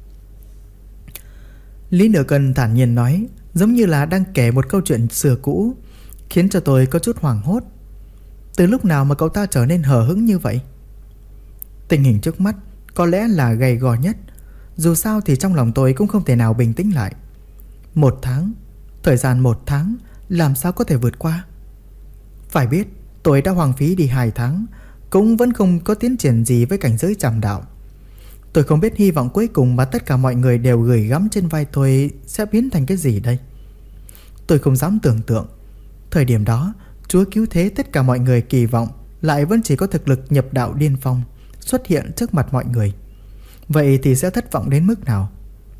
Lý Nửa Cân thản nhiên nói, giống như là đang kể một câu chuyện xưa cũ, khiến cho tôi có chút hoảng hốt. Từ lúc nào mà cậu ta trở nên hờ hững như vậy? Tình hình trước mắt có lẽ là gay go nhất. Dù sao thì trong lòng tôi cũng không thể nào bình tĩnh lại. 1 tháng, thời gian 1 tháng làm sao có thể vượt qua? Phải biết tôi đã hoang phí đi 2 tháng, cũng vẫn không có tiến triển gì với cảnh giới trảm đạo. Tôi không biết hy vọng cuối cùng mà tất cả mọi người đều gửi gắm trên vai tôi sẽ biến thành cái gì đây. Tôi không dám tưởng tượng. Thời điểm đó, Chúa cứu thế tất cả mọi người kỳ vọng lại vẫn chỉ có thực lực nhập đạo điên phong xuất hiện trước mặt mọi người. Vậy thì sẽ thất vọng đến mức nào?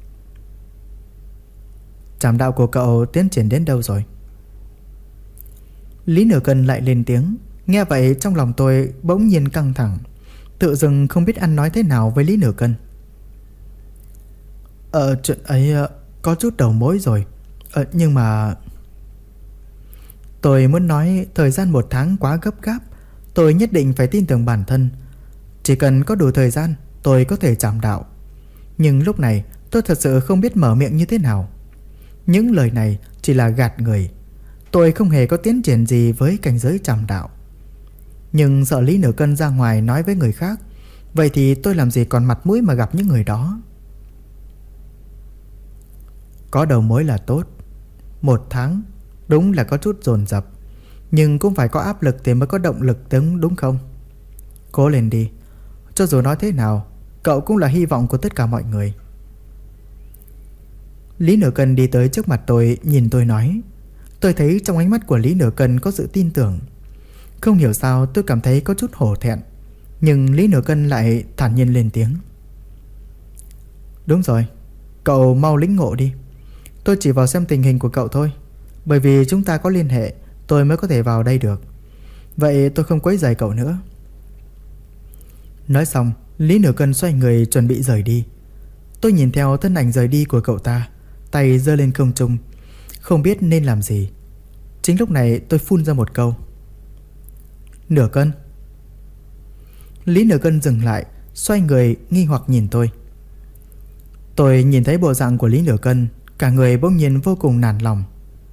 Trảm đạo của cậu tiến triển đến đâu rồi? Lý Nửa Cân lại lên tiếng. Nghe vậy trong lòng tôi bỗng nhiên căng thẳng, tự dưng không biết ăn nói thế nào với Lý Nửa Cân. Chuyện ấy có chút đầu mối rồi. Nhưng mà... Tôi muốn nói thời gian 1 tháng quá gấp gáp. Tôi nhất định phải tin tưởng bản thân. Chỉ cần có đủ thời gian tôi có thể trảm đạo. Nhưng lúc này tôi thật sự không biết mở miệng như thế nào. Những lời này chỉ là gạt người. Tôi không hề có tiến triển gì với cảnh giới trảm đạo. Nhưng sợ Lý Nửa Cân ra ngoài nói với người khác, vậy thì tôi làm gì còn mặt mũi mà gặp những người đó. Có đầu mối là tốt. 1 tháng đúng là có chút dồn dập, nhưng cũng phải có áp lực thì mới có động lực tính, đúng không? Cố lên đi. Cho dù nói thế nào, cậu cũng là hy vọng của tất cả mọi người. Lý Nửa Cân đi tới trước mặt tôi, nhìn tôi nói. Tôi thấy trong ánh mắt của Lý Nửa Cân có sự tin tưởng. Không hiểu sao tôi cảm thấy có chút hổ thẹn. Nhưng Lý Nửa Cân lại thản nhiên lên tiếng. Đúng rồi, cậu mau lĩnh ngộ đi. Tôi chỉ vào xem tình hình của cậu thôi. Bởi vì chúng ta có liên hệ, tôi mới có thể vào đây được. Vậy tôi không quấy rầy cậu nữa. Nói xong, Lý Nửa Cân xoay người chuẩn bị rời đi. Tôi nhìn theo thân ảnh rời đi của cậu ta, tay giơ lên không trung, không biết nên làm gì. Chính lúc này tôi phun ra một câu. Nửa Cân. Lý Nửa Cân dừng lại, xoay người nghi hoặc nhìn tôi. Tôi nhìn thấy bộ dạng của Lý Nửa Cân, cả người bỗng nhiên vô cùng nản lòng.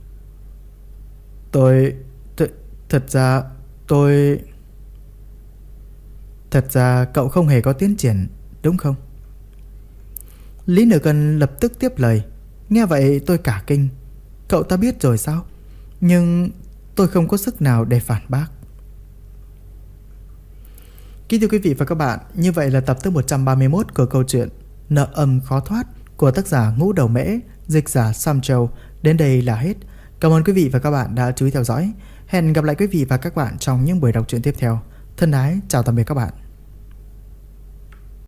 Thật ra cậu không hề có tiến triển, đúng không? Lý Nửa Cân lập tức tiếp lời. Nghe vậy tôi cả kinh. Cậu ta biết rồi sao? Nhưng tôi không có sức nào để phản bác. Kính thưa quý vị và các bạn, như vậy là tập thứ 131 của câu chuyện Nợ Âm Khó Thoát của tác giả Ngũ Đầu Mễ, dịch giả Sam Châu đến đây là hết. Cảm ơn quý vị và các bạn đã chú ý theo dõi. Hẹn gặp lại quý vị và các bạn trong những buổi đọc truyện tiếp theo. Thân ái chào tạm biệt các bạn.